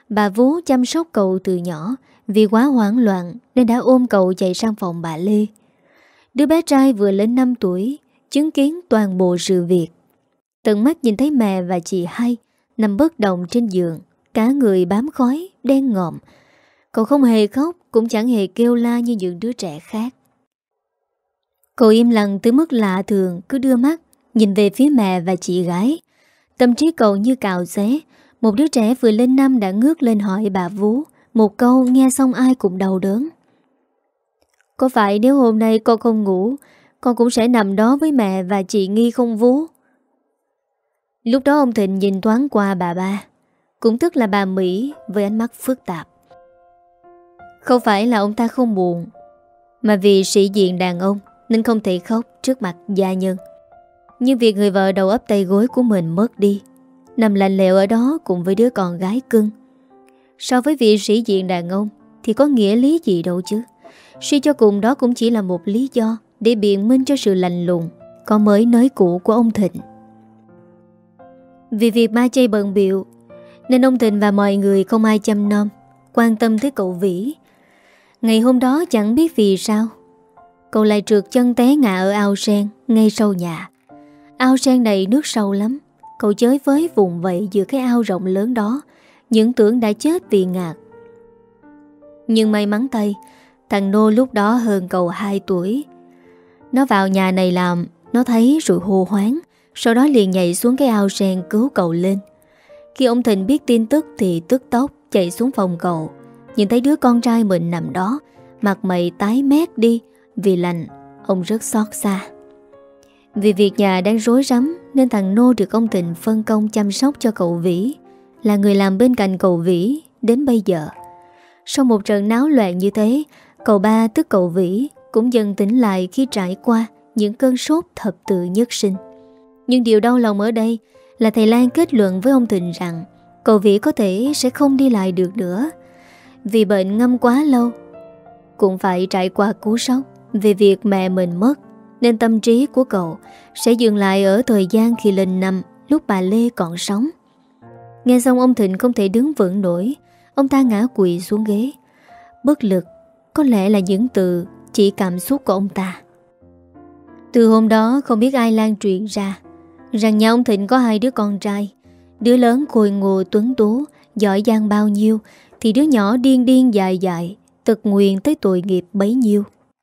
Bà vú chăm sóc cậu từ nhỏ, vì quá hoảng loạn nên đã ôm cậu chạy sang phòng bà Lê. Đứa bé trai vừa lên năm tuổi, chứng kiến toàn bộ sự việc. Tận mắt nhìn thấy mẹ và chị hai nằm bất động trên giường, cả người bám khói, đen ngòm. Cậu không hề khóc, cũng chẳng hề kêu la như những đứa trẻ khác. Cậu im lặng tới mức lạ thường, cứ đưa mắt nhìn về phía mẹ và chị gái. Tâm trí cậu như cào xé. Một đứa trẻ vừa lên năm đã ngước lên hỏi bà vú một câu nghe xong ai cũng đau đớn. Có phải nếu hôm nay con không ngủ, con cũng sẽ nằm đó với mẹ và chị Nghi không vú? Lúc đó ông Thịnh nhìn thoáng qua bà ba, cũng tức là bà Mỹ, với ánh mắt phức tạp. Không phải là ông ta không buồn, mà vì sĩ diện đàn ông nên không thể khóc trước mặt gia nhân. Nhưng việc người vợ đầu ấp tay gối của mình mất đi, nằm lạnh lẽo ở đó cùng với đứa con gái cưng. So với vị sĩ diện đàn ông thì có nghĩa lý gì đâu chứ. Suy cho cùng đó cũng chỉ là một lý do để biện minh cho sự lạnh lùng có mới nới cũ của ông Thịnh. Vì việc ma chay bận biệu nên ông Thịnh và mọi người không ai chăm nom, quan tâm tới cậu Vĩ. Ngày hôm đó chẳng biết vì sao cậu lại trượt chân té ngã ở ao sen ngay sau nhà. Ao sen này nước sâu lắm. Cậu chới với vùng vẫy giữa cái ao rộng lớn đó, những tưởng đã chết vì ngạt. Nhưng may mắn thay, thằng Nô lúc đó hơn cậu hai tuổi. Nó vào nhà này làm, nó thấy rồi hô hoáng, sau đó liền nhảy xuống cái ao sen cứu cậu lên. Khi ông Thịnh biết tin tức thì tức tốc chạy xuống phòng cậu. Nhìn thấy đứa con trai mình nằm đó, mặt mày tái mét đi vì lạnh, ông rất xót xa. Vì việc nhà đang rối rắm nên thằng Nô được ông Thịnh phân công chăm sóc cho cậu Vĩ, là người làm bên cạnh cậu Vĩ đến bây giờ. Sau một trận náo loạn như thế, cậu ba tức cậu Vĩ cũng dần tỉnh lại khi trải qua những cơn sốt thập tự nhất sinh. Nhưng điều đau lòng ở đây là thầy Lan kết luận với ông Thịnh rằng cậu Vĩ có thể sẽ không đi lại được nữa. Vì bệnh ngâm quá lâu, cũng phải trải qua cú sốc về việc mẹ mình mất, nên tâm trí của cậu sẽ dừng lại ở thời gian khi lên năm lúc bà Lê còn sống. Nghe xong ông Thịnh không thể đứng vững nổi. Ông ta ngã quỵ xuống ghế. Bất lực có lẽ là những từ chỉ cảm xúc của ông ta. Từ hôm đó không biết ai lan truyền ra rằng nhà ông Thịnh có hai đứa con trai. Đứa lớn khôi ngô tuấn tú, giỏi giang bao nhiêu thì đứa nhỏ điên điên dại dại, tật nguyền tới tội nghiệp bấy nhiêu.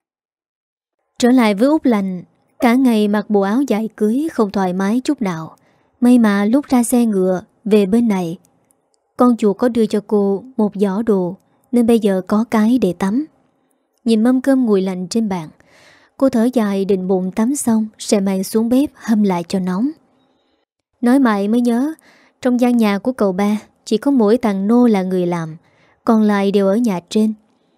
Trở lại với Út Lành, cả ngày mặc bộ áo dài cưới không thoải mái chút nào. May mà lúc ra xe ngựa về bên này, con chuột có đưa cho cô một giỏ đồ nên bây giờ có cái để tắm. Nhìn mâm cơm nguội lạnh trên bàn, cô thở dài định bụng tắm xong sẽ mang xuống bếp hâm lại cho nóng. Nói mãi mới nhớ, trong gian nhà của cậu ba chỉ có mỗi thằng Nô là người làm, còn lại đều ở nhà trên.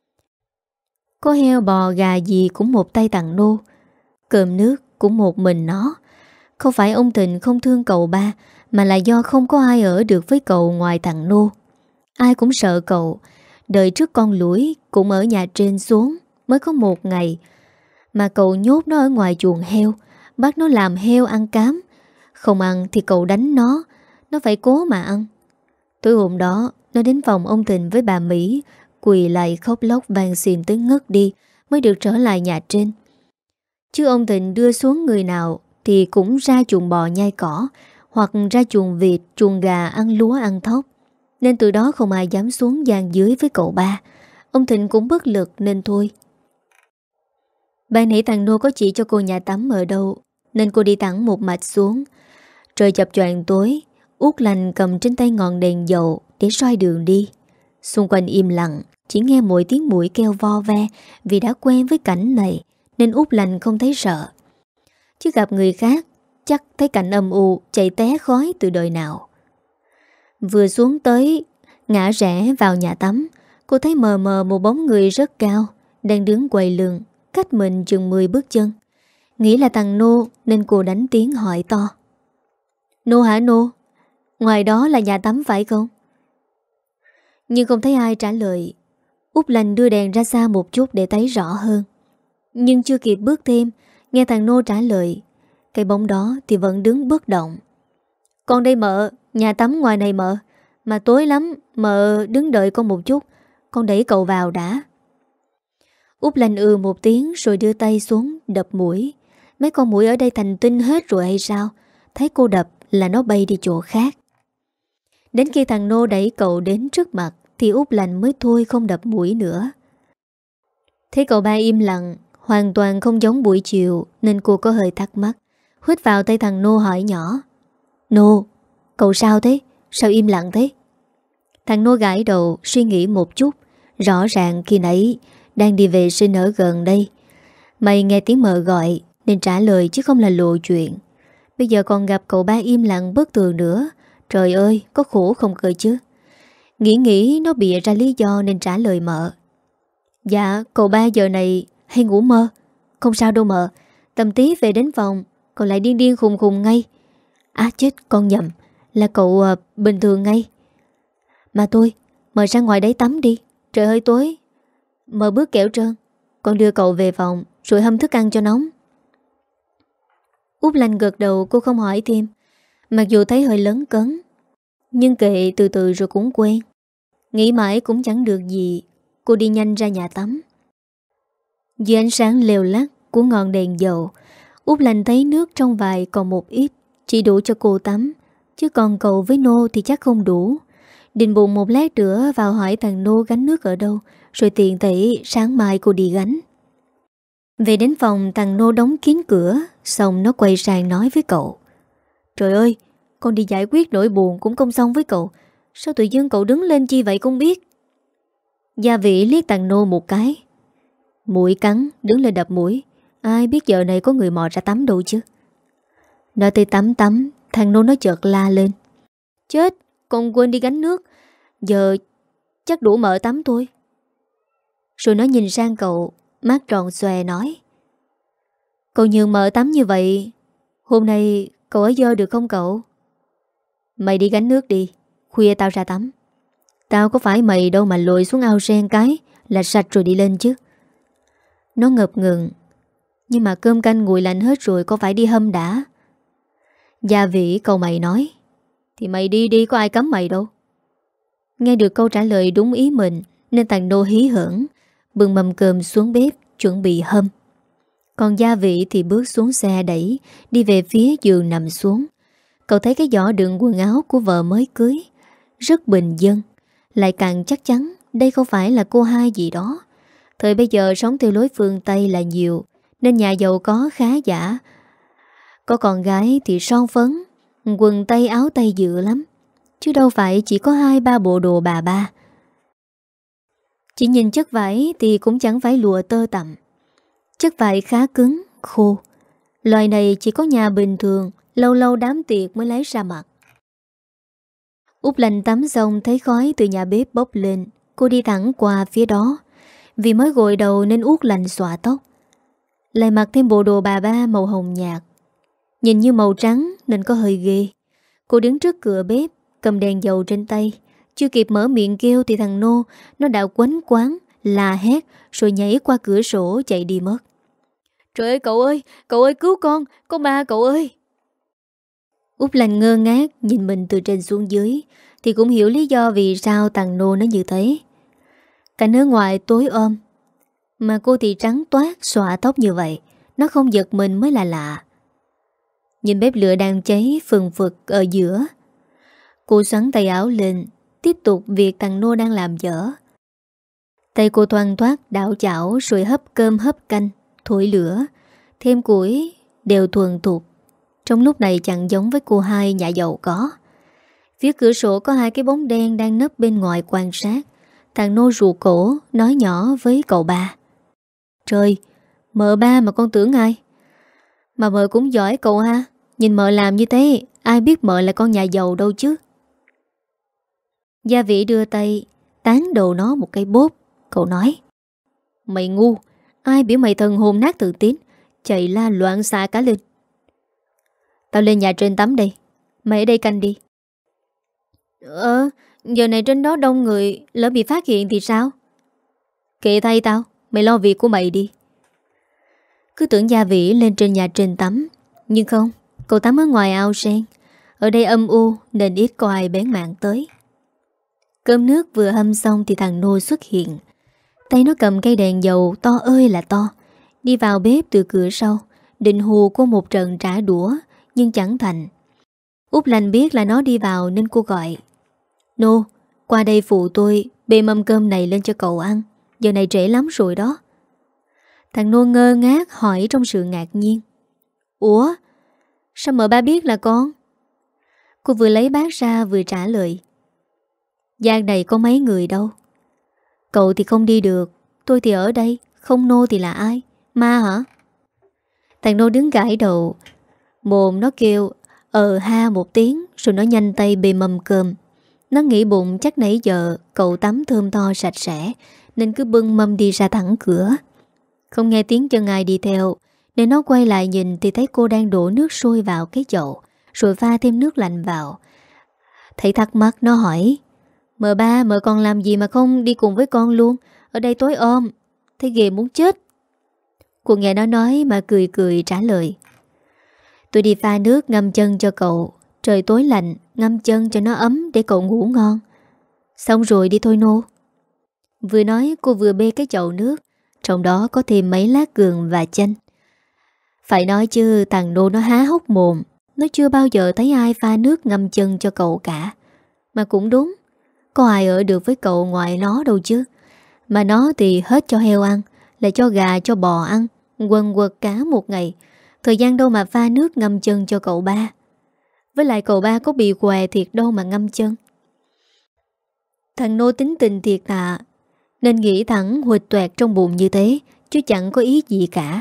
Có heo bò gà gì cũng một tay thằng Nô, cơm nước cũng một mình nó. Không phải ông Thịnh không thương cậu ba, mà là do không có ai ở được với cậu ngoài thằng Nô. Ai cũng sợ cậu. Đợi trước con lũi cũng ở nhà trên xuống mới có một ngày mà cậu nhốt nó ở ngoài chuồng heo, bắt nó làm heo ăn cám. Không ăn thì cậu đánh nó, nó phải cố mà ăn. Tối hôm đó nó đến phòng ông Thịnh với bà Mỹ, quỳ lại khóc lóc van xin tới ngất đi mới được trở lại nhà trên. Chứ ông Thịnh đưa xuống người nào thì cũng ra chuồng bò nhai cỏ, hoặc ra chuồng vịt, chuồng gà ăn lúa ăn thóc. Nên từ đó không ai dám xuống gian dưới với cậu ba. Ông Thịnh cũng bất lực nên thôi. Ban nãy thằng Nô có chỉ cho cô nhà tắm ở đâu, nên cô đi thẳng một mạch xuống. Trời chập choạng tối, Út Lành cầm trên tay ngọn đèn dầu để soi đường đi. Xung quanh im lặng, chỉ nghe mỗi tiếng mũi kêu vo ve. Vì đã quen với cảnh này nên Út Lành không thấy sợ. Chứ gặp người khác chắc thấy cảnh âm u chạy té khói từ đời nào. Vừa xuống tới ngã rẽ vào nhà tắm, cô thấy mờ mờ một bóng người rất cao đang đứng quay lưng cách mình chừng mười bước chân. Nghĩ là thằng Nô nên cô đánh tiếng hỏi to: Nô hả Nô? Ngoài đó là nhà tắm phải không? Nhưng không thấy ai trả lời. Út Lành đưa đèn ra xa một chút để thấy rõ hơn. Nhưng chưa kịp bước thêm, nghe thằng Nô trả lời, cái bóng đó thì vẫn đứng bất động. Con đây mợ, nhà tắm ngoài này mợ. Mà tối lắm, mợ đứng đợi con một chút, con đẩy cậu vào đã. Út lanh ừ một tiếng rồi đưa tay xuống đập mũi. Mấy con muỗi ở đây thành tinh hết rồi hay sao? Thấy cô đập là nó bay đi chỗ khác. Đến khi thằng Nô đẩy cậu đến trước mặt thì Út lành mới thôi không đập mũi nữa. Thấy cậu ba im lặng, hoàn toàn không giống buổi chiều, nên cô có hơi thắc mắc. Hít vào tay thằng Nô hỏi nhỏ: Nô, cậu sao thế? Sao im lặng thế? Thằng Nô gãi đầu suy nghĩ một chút. Rõ ràng khi nãy đang đi vệ sinh ở gần đây, mày nghe tiếng mợ gọi nên trả lời chứ không là lộ chuyện. Bây giờ còn gặp cậu ba im lặng bất thường nữa. Trời ơi, có khổ không cơ chứ. Nghĩ nghĩ nó bịa ra lý do nên trả lời mợ: Dạ, cậu ba giờ này hay ngủ mơ. Không sao đâu mợ. Tầm tí về đến phòng cậu lại điên điên khùng khùng ngay. À chết, con nhầm. Là cậu uh, bình thường ngay. Mà tôi, mời ra ngoài đấy tắm đi. Trời hơi tối. Mợ bước kẻo trơn. Con đưa cậu về phòng rồi hâm thức ăn cho nóng. Út lanh gật đầu, cô không hỏi thêm. Mặc dù thấy hơi lấn cấn, nhưng kệ, từ từ rồi cũng quen. Nghĩ mãi cũng chẳng được gì. Cô đi nhanh ra nhà tắm. Dưới ánh sáng leo lắt của ngọn đèn dầu, Út lanh thấy nước trong vại còn một ít, chỉ đủ cho cô tắm. Chứ còn cậu với Nô thì chắc không đủ. Định bụng một lát nữa vào hỏi thằng Nô gánh nước ở đâu, rồi tiện thể sáng mai cô đi gánh. Về đến phòng, thằng Nô đóng kín cửa, xong nó quay sang nói với cậu: Trời ơi, con đi giải quyết nỗi buồn cũng không xong với cậu. Sao tự dưng cậu đứng lên chi vậy không biết? Gia Vĩ liếc thằng Nô một cái. Mũi cắn, đứng lên đập mũi. Ai biết giờ này có người mò ra tắm đâu chứ. Nói tới tắm tắm, thằng Nô nó chợt la lên: Chết, con quên đi gánh nước. Giờ chắc đủ mợ tắm thôi. Rồi nó nhìn sang cậu, mắt tròn xòe nói: Cậu nhường mợ tắm như vậy, hôm nay cậu ở dơ được không cậu? Mày đi gánh nước đi, khuya tao ra tắm. Tao có phải mày đâu mà lội xuống ao sen cái là sạch rồi đi lên chứ. Nó ngập ngừng: Nhưng mà cơm canh nguội lạnh hết rồi, có phải đi hâm đã? Gia Vĩ cậu mày nói: Thì mày đi đi, có ai cấm mày đâu. Nghe được câu trả lời đúng ý mình nên thằng Nô hí hởn, bưng mâm cơm xuống bếp chuẩn bị hâm. Còn Gia Vĩ thì bước xuống xe đẩy, đi về phía giường nằm xuống. Cậu thấy cái giỏ đựng quần áo của vợ mới cưới rất bình dân, lại càng chắc chắn đây không phải là cô hai gì đó. Thời bây giờ sống theo lối phương Tây là nhiều, nên nhà giàu có khá giả. Có con gái thì son phấn, quần tây áo tây dựa lắm, chứ đâu phải chỉ có hai ba bộ đồ bà ba. Chỉ nhìn chất vải thì cũng chẳng phải lụa tơ tằm. Chất vải khá cứng, khô. Loại này chỉ có nhà bình thường, lâu lâu đám tiệc mới lấy ra mặc. Út lanh tắm xong thấy khói từ nhà bếp bốc lên. Cô đi thẳng qua phía đó. Vì mới gội đầu nên Út lanh xõa tóc, lại mặc thêm bộ đồ bà ba màu hồng nhạt, nhìn như màu trắng nên có hơi ghê. Cô đứng trước cửa bếp, cầm đèn dầu trên tay. Chưa kịp mở miệng kêu thì thằng Nô nó đã quánh quán, la hét rồi nhảy qua cửa sổ chạy đi mất. Trời ơi cậu ơi, cậu ơi cứu con, có ma cậu ơi. Út lanh ngơ ngác nhìn mình từ trên xuống dưới thì cũng hiểu lý do vì sao thằng Nô nó như thế. Cảnh ở ngoài tối ôm, mà cô thì trắng toát xõa tóc như vậy, nó không giật mình mới là lạ. Nhìn bếp lửa đang cháy phừng phực ở giữa, cô xoắn tay áo lên, tiếp tục việc thằng Nô đang làm dở. Tay cô thoăn thoát đảo chảo rồi hấp cơm hấp canh, thổi lửa, thêm củi đều thuần thục. Trong lúc này chẳng giống với cô hai nhà giàu có. Phía cửa sổ có hai cái bóng đen đang nấp bên ngoài quan sát. Thằng Nô rụt cổ nói nhỏ với cậu ba: Trời, mợ ba mà con tưởng ai? Mà mợ cũng giỏi cậu ha. Nhìn mợ làm như thế, ai biết mợ là con nhà giàu đâu chứ. Gia Vĩ đưa tay tán đầu nó một cái bốp. Cậu nói: Mày ngu, ai biểu mày thần hồn nát tự tín, chạy la loạn xạ cả lên. Tao lên nhà trên tắm đây, mày ở đây canh đi. Ờ, giờ này trên đó đông người, lỡ bị phát hiện thì sao? Kệ thay tao, mày lo việc của mày đi. Cứ tưởng Gia Vĩ lên trên nhà trên tắm, nhưng không, cậu tắm ở ngoài ao sen. Ở đây âm u nên ít có ai bén mạng tới. Cơm nước vừa hâm xong thì thằng Nô xuất hiện. Tay nó cầm cây đèn dầu to ơi là to, đi vào bếp từ cửa sau, định hù cô một trận trả đũa, nhưng chẳng thành. Út Lành biết là nó đi vào nên cô gọi: Nô, qua đây phụ tôi bê mâm cơm này lên cho cậu ăn, giờ này trễ lắm rồi đó. Thằng Nô ngơ ngác hỏi trong sự ngạc nhiên: Ủa, sao mợ ba biết là con? Cô vừa lấy bát ra vừa trả lời: Gian này có mấy người đâu. Cậu thì không đi được, tôi thì ở đây, không Nô thì là ai? Ma hả? Thằng Nô đứng gãi đầu, mồm nó kêu ờ ha một tiếng, rồi nó nhanh tay bê mâm cơm. Nó nghĩ bụng chắc nãy giờ cậu tắm thơm tho sạch sẽ, nên cứ bưng mâm đi ra thẳng cửa. Không nghe tiếng chân ai đi theo, nên nó quay lại nhìn thì thấy cô đang đổ nước sôi vào cái chậu, rồi pha thêm nước lạnh vào. Thấy thắc mắc nó hỏi: Mợ ba, mợ còn làm gì mà không đi cùng với con luôn? Ở đây tối ôm, thấy ghê muốn chết. Cô nghe nó nói mà cười cười trả lời: Tôi đi pha nước ngâm chân cho cậu, trời tối lạnh, ngâm chân cho nó ấm để cậu ngủ ngon. Xong rồi đi thôi Nô. Vừa nói cô vừa bê cái chậu nước, trong đó có thêm mấy lát gừng và chanh. Phải nói chứ thằng Nô nó há hốc mồm, nó chưa bao giờ thấy ai pha nước ngâm chân cho cậu cả. Mà cũng đúng, có ai ở được với cậu ngoài nó đâu chứ. Mà nó thì hết cho heo ăn, lại cho gà cho bò ăn, quần quật cả một ngày. Thời gian đâu mà pha nước ngâm chân cho cậu ba. Với lại cậu ba có bị què thiệt đâu mà ngâm chân. Thằng Nô tính tình thiệt à, nên nghĩ thẳng huỵch toẹt trong bụng như thế, chứ chẳng có ý gì cả.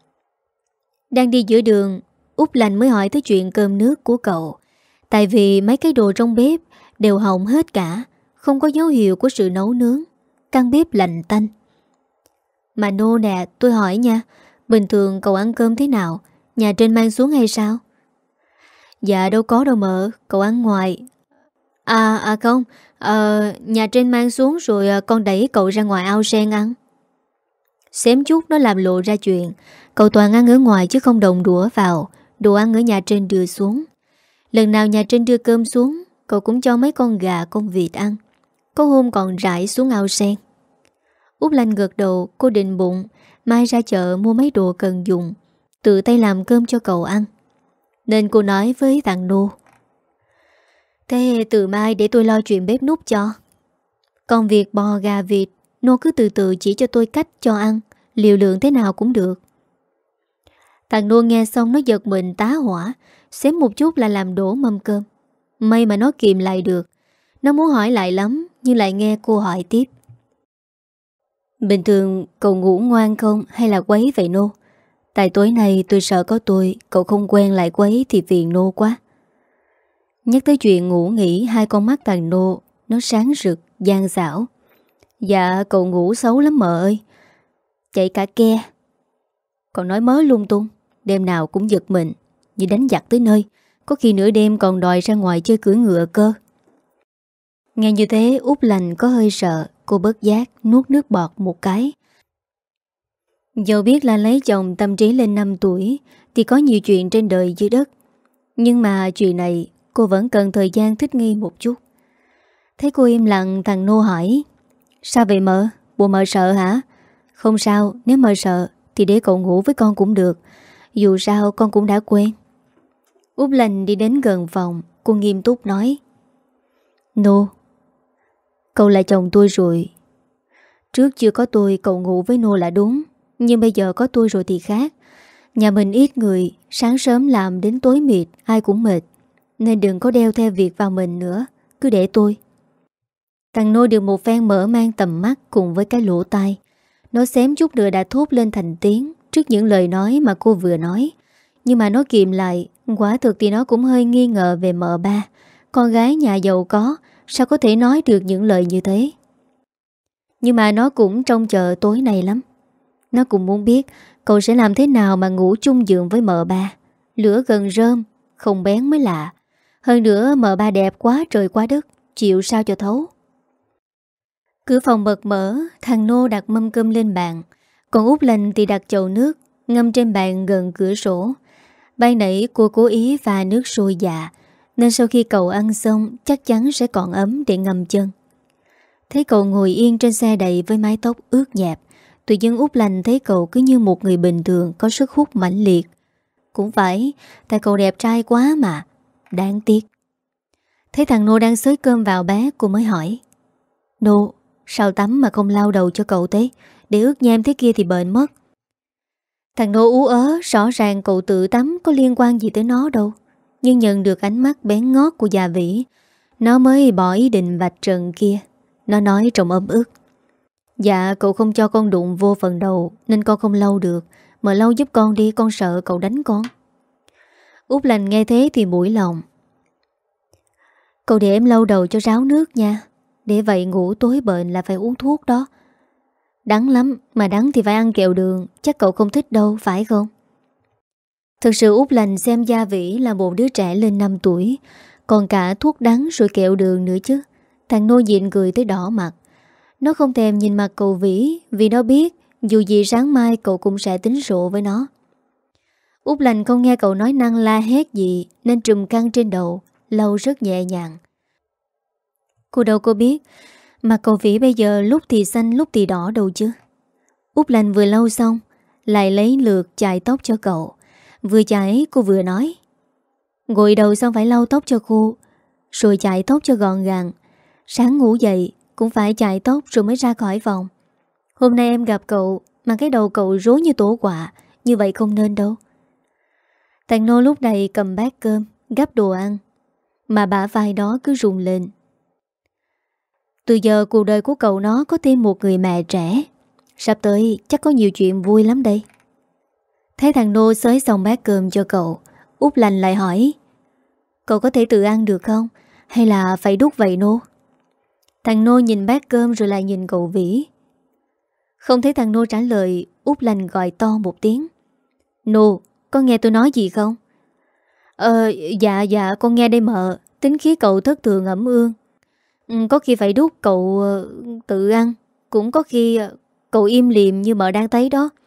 Đang đi giữa đường, Út Lành mới hỏi tới chuyện cơm nước của cậu. Tại vì mấy cái đồ trong bếp đều hỏng hết cả, không có dấu hiệu của sự nấu nướng. Căn bếp lạnh tanh. Mà Nô nè, tôi hỏi nha, bình thường cậu ăn cơm thế nào? Nhà trên mang xuống hay sao? Dạ đâu có đâu mợ, cậu ăn ngoài. À, à không, à, nhà trên mang xuống rồi con đẩy cậu ra ngoài ao sen ăn. Xém chút nó làm lộ ra chuyện cậu toàn ăn ở ngoài chứ không đồng đũa vào đồ ăn ở nhà trên đưa xuống. Lần nào nhà trên đưa cơm xuống, cậu cũng cho mấy con gà con vịt ăn. Có hôm còn rải xuống ao sen. Út Lanh gật đầu, cô định bụng mai ra chợ mua mấy đồ cần dùng, tự tay làm cơm cho cậu ăn. Nên cô nói với thằng Nô: Thế từ mai để tôi lo chuyện bếp núc cho. Còn việc bò gà vịt, Nô cứ từ từ chỉ cho tôi cách cho ăn, liều lượng thế nào cũng được. Thằng Nô nghe xong nó giật mình tá hỏa, xém một chút là làm đổ mâm cơm. May mà nó kìm lại được. Nó muốn hỏi lại lắm, nhưng lại nghe cô hỏi tiếp: Bình thường cậu ngủ ngoan không hay là quấy vậy Nô? Tại tối nay tôi sợ có tôi, cậu không quen lại quấy thì phiền Nô quá. Nhắc tới chuyện ngủ nghỉ, hai con mắt thằng Nô nó sáng rực, gian xảo. Dạ cậu ngủ xấu lắm mợ ơi, chạy cả ke. Còn nói mớ lung tung, đêm nào cũng giật mình như đánh giặc tới nơi. Có khi nửa đêm còn đòi ra ngoài chơi cưỡi ngựa cơ. Nghe như thế Út Lành có hơi sợ. Cô bất giác nuốt nước bọt một cái. Dẫu biết là lấy chồng tâm trí lên năm tuổi thì có nhiều chuyện trên đời dưới đất, nhưng mà chuyện này cô vẫn cần thời gian thích nghi một chút. Thấy cô im lặng, thằng Nô hỏi: Sao vậy mợ? Bộ mợ sợ hả? Không sao, nếu mợ sợ thì để cậu ngủ với con cũng được. Dù sao con cũng đã quen. Út Lành đi đến gần phòng. Cô nghiêm túc nói: Nô, cậu là chồng tôi rồi. Trước chưa có tôi cậu ngủ với Nô là đúng, nhưng bây giờ có tôi rồi thì khác. Nhà mình ít người, sáng sớm làm đến tối mịt, ai cũng mệt. Nên đừng có đeo theo việc vào mình nữa, cứ để tôi. Thằng Nô được một phen mở mang tầm mắt cùng với cái lỗ tai. Nó xém chút nữa đã thốt lên thành tiếng trước những lời nói mà cô vừa nói. Nhưng mà nó kìm lại. Quả thực thì nó cũng hơi nghi ngờ về mợ ba. Con gái nhà giàu có, sao có thể nói được những lời như thế. Nhưng mà nó cũng trông chờ tối nay lắm. Nó cũng muốn biết cậu sẽ làm thế nào mà ngủ chung giường với mợ ba. Lửa gần rơm, không bén mới lạ. Hơn nữa mợ ba đẹp quá trời quá đất, chịu sao cho thấu. Cửa phòng bật mở, thằng Nô đặt mâm cơm lên bàn. Còn Út Lành thì đặt chậu nước ngâm trên bàn gần cửa sổ. Ban nãy cô cố ý pha nước sôi dạ, nên sau khi cậu ăn xong chắc chắn sẽ còn ấm để ngâm chân. Thấy cậu ngồi yên trên xe đẩy với mái tóc ướt nhẹp, tự dưng Út Lành thấy cậu cứ như một người bình thường có sức hút mãnh liệt. Cũng phải, tại cậu đẹp trai quá mà. Đáng tiếc. Thấy thằng Nô đang xới cơm vào bát, cô mới hỏi: Nô, sao tắm mà không lau đầu cho cậu thế? Để ướt nhem thế kia thì bệnh mất. Thằng Nô ú ớ, rõ ràng cậu tự tắm có liên quan gì tới nó đâu. Nhưng nhận được ánh mắt bén ngót của Gia Vĩ, nó mới bỏ ý định vạch trần kia. Nó nói trong ấm ức: Dạ, cậu không cho con đụng vô phần đầu nên con không lau được. Mà lau giúp con đi, con sợ cậu đánh con. Út Lành nghe thế thì mũi lòng: Cậu để em lau đầu cho ráo nước nha. Để vậy ngủ tối bệnh là phải uống thuốc đó. Đắng lắm, mà đắng thì phải ăn kẹo đường. Chắc cậu không thích đâu, phải không? Thực sự Út Lành xem Gia Vĩ là một đứa trẻ lên năm tuổi, còn cả thuốc đắng rồi kẹo đường nữa chứ. Thằng Nô nhịn cười tới đỏ mặt. Nó không thèm nhìn mặt cậu Vĩ, vì nó biết dù gì sáng mai cậu cũng sẽ tính rộ với nó. Út Lành không nghe cậu nói năng la hét gì nên trùm khăn trên đầu, lau rất nhẹ nhàng. Cô đâu có biết mặt cậu Vĩ bây giờ lúc thì xanh lúc thì đỏ đâu chứ. Út Lành vừa lau xong lại lấy lượt chải tóc cho cậu. Vừa chải cô vừa nói: Gội đầu xong phải lau tóc cho cô, rồi chải tóc cho gọn gàng. Sáng ngủ dậy cũng phải chải tóc rồi mới ra khỏi phòng. Hôm nay em gặp cậu mà cái đầu cậu rối như tổ quạ, như vậy không nên đâu. Thằng Nô lúc này cầm bát cơm gắp đồ ăn, mà bả vai đó cứ rung lên. Từ giờ cuộc đời của cậu nó có thêm một người mẹ trẻ. Sắp tới chắc có nhiều chuyện vui lắm đây. Thấy thằng Nô xới xong bát cơm cho cậu, Út Lành lại hỏi: Cậu có thể tự ăn được không? Hay là phải đút vậy Nô? Thằng Nô nhìn bát cơm rồi lại nhìn cậu Vĩ. Không thấy thằng Nô trả lời, Út Lành gọi to một tiếng: Nô, con nghe tôi nói gì không? Ờ, dạ dạ con nghe đây mợ. Tính khí cậu thất thường ẩm ương. ừ, Có khi phải đút cậu uh, tự ăn. Cũng có khi uh, cậu im lìm như mợ đang thấy đó.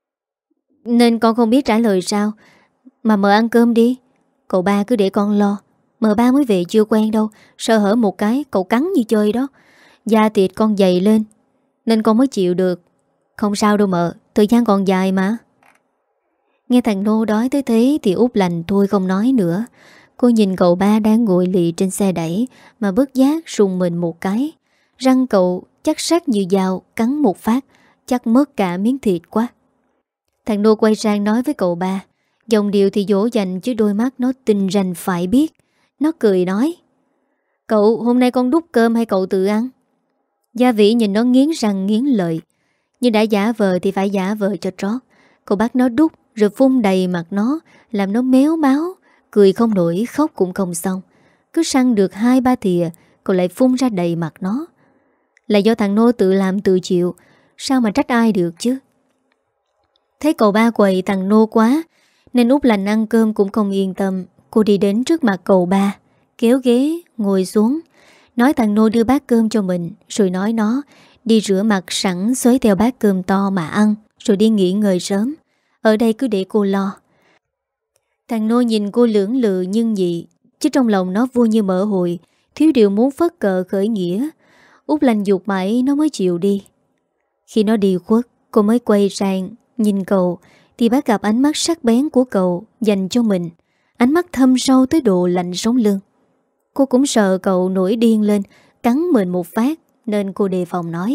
Nên con không biết trả lời sao. Mà mợ ăn cơm đi. Cậu ba cứ để con lo. Mợ ba mới về chưa quen đâu. Sơ hở một cái cậu cắn như chơi đó. Da thịt con dày lên nên con mới chịu được. Không sao đâu mợ, thời gian còn dài mà. Nghe thằng Nô đói tới thế thì Út Lành thôi không nói nữa. Cô nhìn cậu ba đang ngồi lì trên xe đẩy mà bất giác rùng mình một cái. Răng cậu chắc sắc như dao, cắn một phát chắc mất cả miếng thịt quá. Thằng Nô quay sang nói với cậu ba, giọng điệu thì dỗ dành chứ đôi mắt nó tinh ranh phải biết. Nó cười nói: Cậu, hôm nay con đút cơm hay cậu tự ăn? Gia Vĩ nhìn nó nghiến răng nghiến lợi. Nhưng đã giả vờ thì phải giả vờ cho trót. Cậu bắt nó đút rồi phun đầy mặt nó, làm nó méo máu, cười không nổi, khóc cũng không xong. Cứ săn được hai ba thìa cậu lại phun ra đầy mặt nó. Là do thằng Nô tự làm tự chịu, sao mà trách ai được chứ. Thấy cậu ba quậy thằng Nô quá nên Út Lành ăn cơm cũng không yên tâm. Cô đi đến trước mặt cậu ba, kéo ghế ngồi xuống, nói thằng Nô đưa bát cơm cho mình, rồi nói nó đi rửa mặt sẵn xới theo bát cơm to mà ăn, rồi đi nghỉ ngơi sớm. Ở đây cứ để cô lo. Thằng Nô nhìn cô lưỡng lự nhưng dị, chứ trong lòng nó vui như mở hội, thiếu điều muốn phất cờ khởi nghĩa. Út Lành dục mãi nó mới chịu đi. Khi nó đi khuất, cô mới quay sang nhìn cậu thì bắt gặp ánh mắt sắc bén của cậu dành cho mình. Ánh mắt thâm sâu tới độ lạnh sống lưng. Cô cũng sợ cậu nổi điên lên cắn mình một phát nên cô đề phòng nói: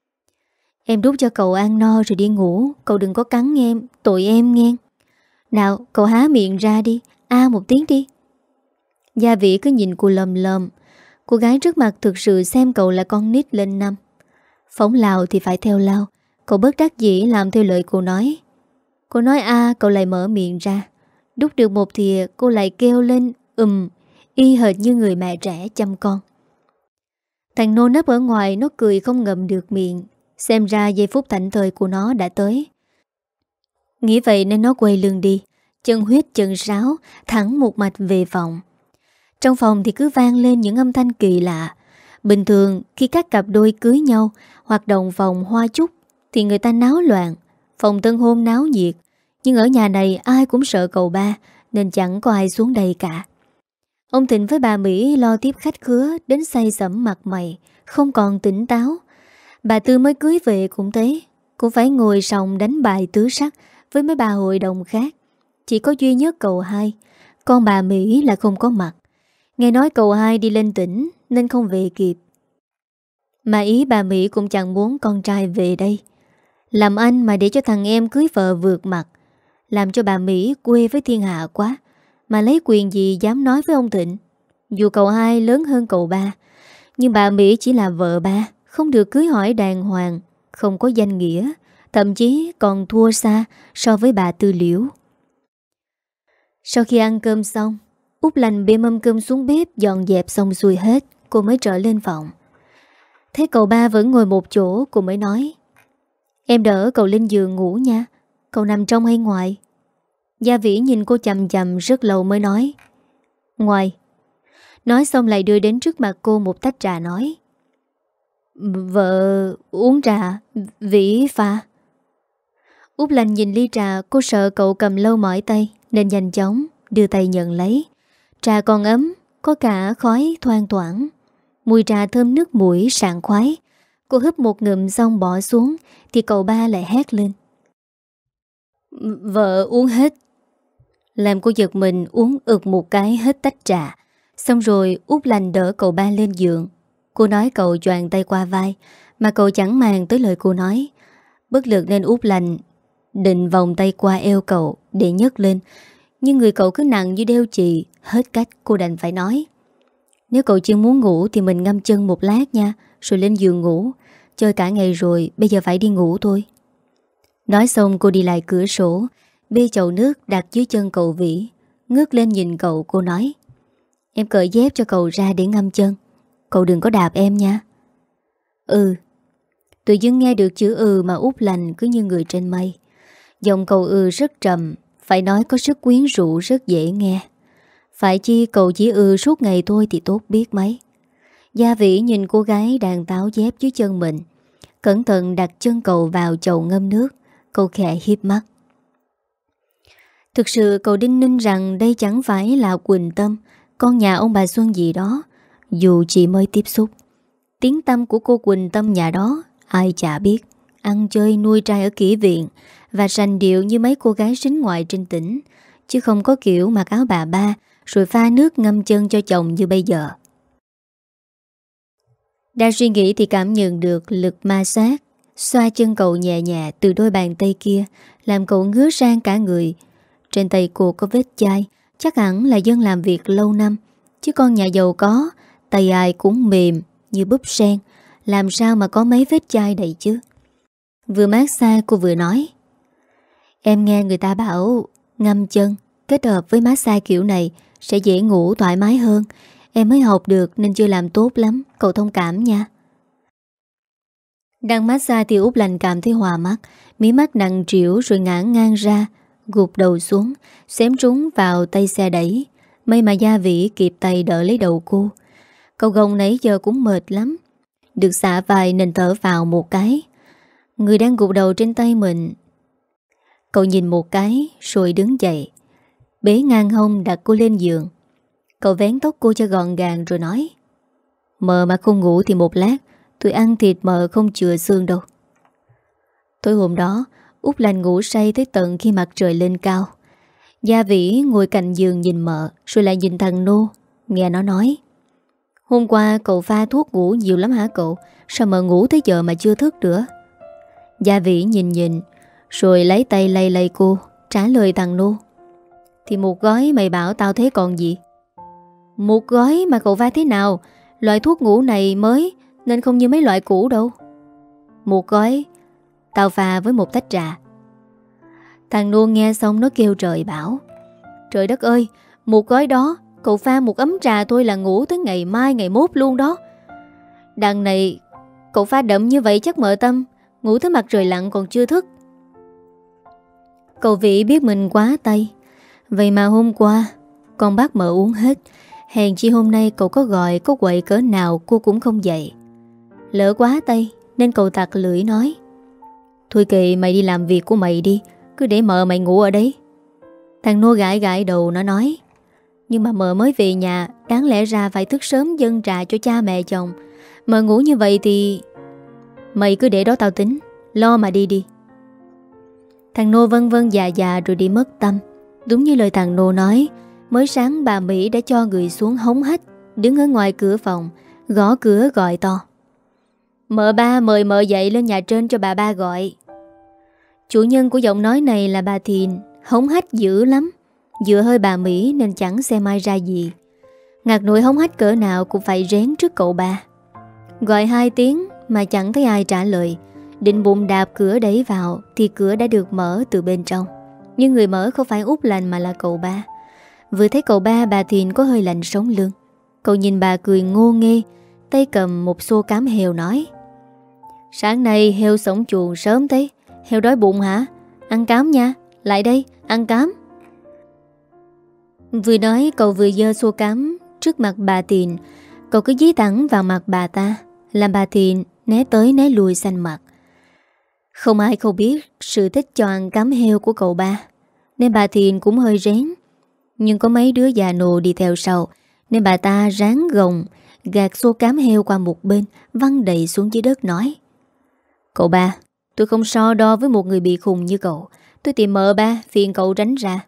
Em đút cho cậu ăn no rồi đi ngủ, cậu đừng có cắn em, tội em nghe. Nào, cậu há miệng ra đi, a một tiếng đi. Gia Vĩ cứ nhìn cô lầm lầm. Cô gái trước mặt thực sự xem cậu là con nít lên năm. Phóng lao thì phải theo lao. Cậu bất đắc dĩ làm theo lời cô nói. Cô nói a, cậu lại mở miệng ra. Đút được một thìa cô lại kêu lên ừm, y hệt như người mẹ trẻ chăm con. Thằng Nô nấp ở ngoài nó cười không ngậm được miệng. Xem ra giây phút thảnh thơi của nó đã tới. Nghĩ vậy nên nó quay lưng đi, chân huyết chân sáo, thẳng một mạch về phòng. Trong phòng thì cứ vang lên những âm thanh kỳ lạ. Bình thường khi các cặp đôi cưới nhau, hoạt động vòng hoa chúc thì người ta náo loạn, phòng tân hôn náo nhiệt. Nhưng ở nhà này ai cũng sợ cậu ba nên chẳng có ai xuống đây cả. Ông Thịnh với bà Mỹ lo tiếp khách khứa đến say sẩm mặt mày, không còn tỉnh táo. Bà Tư mới cưới về cũng thế, cũng phải ngồi sòng đánh bài tứ sắc với mấy bà hội đồng khác. Chỉ có duy nhất cậu hai, con bà Mỹ là không có mặt. Nghe nói cậu hai đi lên tỉnh nên không về kịp. Mà ý bà Mỹ cũng chẳng muốn con trai về đây. Làm anh mà để cho thằng em cưới vợ vượt mặt, làm cho bà Mỹ quê với thiên hạ quá. Mà lấy quyền gì dám nói với ông Thịnh. Dù cậu hai lớn hơn cậu ba, nhưng bà Mỹ chỉ là vợ ba, không được cưới hỏi đàng hoàng, không có danh nghĩa, thậm chí còn thua xa so với bà Tư Liễu. Sau khi ăn cơm xong, Út Lành bê mâm cơm xuống bếp dọn dẹp xong xuôi hết, cô mới trở lên phòng. Thấy cậu ba vẫn ngồi một chỗ, cô mới nói: Em đỡ cậu lên giường ngủ nha. Cậu nằm trong hay ngoài? Gia Vĩ nhìn cô chằm chằm rất lâu mới nói: Ngoài. Nói xong lại đưa đến trước mặt cô một tách trà nói: Vợ uống trà, Vĩ pha. Út Lành nhìn ly trà, cô sợ cậu cầm lâu mỏi tay nên nhanh chóng đưa tay nhận lấy. Trà còn ấm, có cả khói thoang thoảng, mùi trà thơm nước mũi sảng khoái. Cô húp một ngụm xong bỏ xuống thì cậu ba lại hét lên: Vợ uống hết. Làm cô giật mình uống ực một cái hết tách trà. Xong rồi Út Lành đỡ cậu ba lên giường. Cô nói cậu choàng tay qua vai, mà cậu chẳng màng tới lời cô nói. Bất lực nên Út Lành định vòng tay qua eo cậu để nhấc lên, nhưng người cậu cứ nặng như đeo chì. Hết cách cô đành phải nói: Nếu cậu chưa muốn ngủ thì mình ngâm chân một lát nha, rồi lên giường ngủ. Chơi cả ngày rồi, bây giờ phải đi ngủ thôi. Nói xong cô đi lại cửa sổ, bê chậu nước đặt dưới chân cậu Vĩ. Ngước lên nhìn cậu, cô nói: Em cởi dép cho cậu ra để ngâm chân. Cậu đừng có đạp em nha. Ừ. Tự dưng nghe được chữ ừ mà Út Lành cứ như người trên mây. Giọng cậu ừ rất trầm, phải nói có sức quyến rũ, rất dễ nghe. Phải chi cậu chỉ ừ suốt ngày thôi thì tốt biết mấy. Gia Vĩ nhìn cô gái đang táo dép dưới chân mình, cẩn thận đặt chân cậu vào chậu ngâm nước. Cậu khẽ hiếp mắt. Thực sự cậu đinh ninh rằng đây chẳng phải là Quỳnh Tâm, con nhà ông bà Xuân gì đó. Dù chỉ mới tiếp xúc, tiếng tăm của cô Quỳnh Tâm nhà đó ai chả biết. Ăn chơi nuôi trai ở kỹ viện và sành điệu như mấy cô gái sính ngoại trên tỉnh, chứ không có kiểu mặc áo bà ba rồi pha nước ngâm chân cho chồng như bây giờ. Đang suy nghĩ thì cảm nhận được lực ma sát xoa chân cậu nhẹ nhẹ từ đôi bàn tay kia, làm cậu ngứa sang cả người. Trên tay cô có vết chai, chắc hẳn là dân làm việc lâu năm, chứ con nhà giàu có, tay ai cũng mềm như búp sen, làm sao mà có mấy vết chai đầy chứ. Vừa massage cô vừa nói: Em nghe người ta bảo ngâm chân kết hợp với massage kiểu này sẽ dễ ngủ thoải mái hơn. Em mới học được nên chưa làm tốt lắm, cậu thông cảm nha. Đang massage thì Út Lành cảm thấy hòa mắt, mí mắt nặng trĩu rồi ngã ngang ra, gục đầu xuống, xém trúng vào tay xe đẩy. May mà Gia Vĩ kịp tay đỡ lấy đầu cô. Cậu gồng nãy giờ cũng mệt lắm, được xả vai nên thở vào một cái. Người đang gục đầu trên tay mình. Cậu nhìn một cái rồi đứng dậy, bế ngang hông đặt cô lên giường. Cậu vén tóc cô cho gọn gàng rồi nói: Mờ mà không ngủ thì một lát tôi ăn thịt mờ không chừa xương đâu. Tối hôm đó Út Lành ngủ say tới tận khi mặt trời lên cao. Gia Vĩ ngồi cạnh giường nhìn mợ, rồi lại nhìn thằng Nô. Nghe nó nói: Hôm qua cậu pha thuốc ngủ nhiều lắm hả cậu? Sao mợ ngủ tới giờ mà chưa thức nữa? Gia Vĩ nhìn nhìn rồi lấy tay lay lay cô, trả lời thằng Nô: Thì một gói mày bảo tao thế còn gì. Một gói mà cậu pha thế nào? Loại thuốc ngủ này mới nên không như mấy loại cũ đâu. Một gói tao pha với một tách trà. Thằng Nô nghe xong nó kêu trời bảo: Trời đất ơi, một gói đó cậu pha một ấm trà thôi là ngủ tới ngày mai ngày mốt luôn đó. Đằng này cậu pha đậm như vậy chắc mợ Tâm ngủ tới mặt trời lặn còn chưa thức. Cậu Vĩ biết mình quá tay, vậy mà hôm qua con bác mợ uống hết. Hèn chi hôm nay cậu có gọi có quậy cỡ nào cô cũng không dậy. Lỡ quá tay nên cậu tặc lưỡi nói: Thôi kệ mày đi làm việc của mày đi, cứ để mợ mày ngủ ở đấy. Thằng Nô gãi gãi đầu nó nói: Nhưng mà mợ mới về nhà, đáng lẽ ra phải thức sớm dâng trà cho cha mẹ chồng. Mợ ngủ như vậy thì... Mày cứ để đó tao tính. Lo mà đi đi. Thằng Nô vân vân dạ dạ rồi đi mất tâm. Đúng như lời thằng Nô nói, mới sáng bà Mỹ đã cho người xuống hống hách, đứng ở ngoài cửa phòng, gõ cửa gọi to: Mợ ba mời mợ dậy lên nhà trên cho bà ba gọi. Chủ nhân của giọng nói này là bà Thìn, hống hách dữ lắm. Dựa hơi bà Mỹ nên chẳng xem ai ra gì. Ngặt nổi hống hách cỡ nào cũng phải rén trước cậu ba. Gọi hai tiếng mà chẳng thấy ai trả lời. Định bụng đạp cửa đẩy vào thì cửa đã được mở từ bên trong. Nhưng người mở không phải Út Lành mà là cậu ba. Vừa thấy cậu ba, bà Thìn có hơi lạnh sống lưng. Cậu nhìn bà cười ngô nghê, tay cầm một xô cám heo nói: Sáng nay heo sống chuồng sớm thế. Heo đói bụng hả? Ăn cám nha. Lại đây, ăn cám. Vừa nói cậu vừa giơ xô cám trước mặt bà Thìn. Cậu cứ dí thẳng vào mặt bà ta, làm bà Thìn né tới né lùi xanh mặt. Không ai không biết sự thích cho ăn cám heo của cậu ba, nên bà Thìn cũng hơi rén. Nhưng có mấy đứa già nô đi theo sau, nên bà ta ráng gồng gạt xô cám heo qua một bên, văng đầy xuống dưới đất nói: Cậu ba, tôi không so đo với một người bị khùng như cậu. Tôi tìm mợ ba, phiền cậu tránh ra.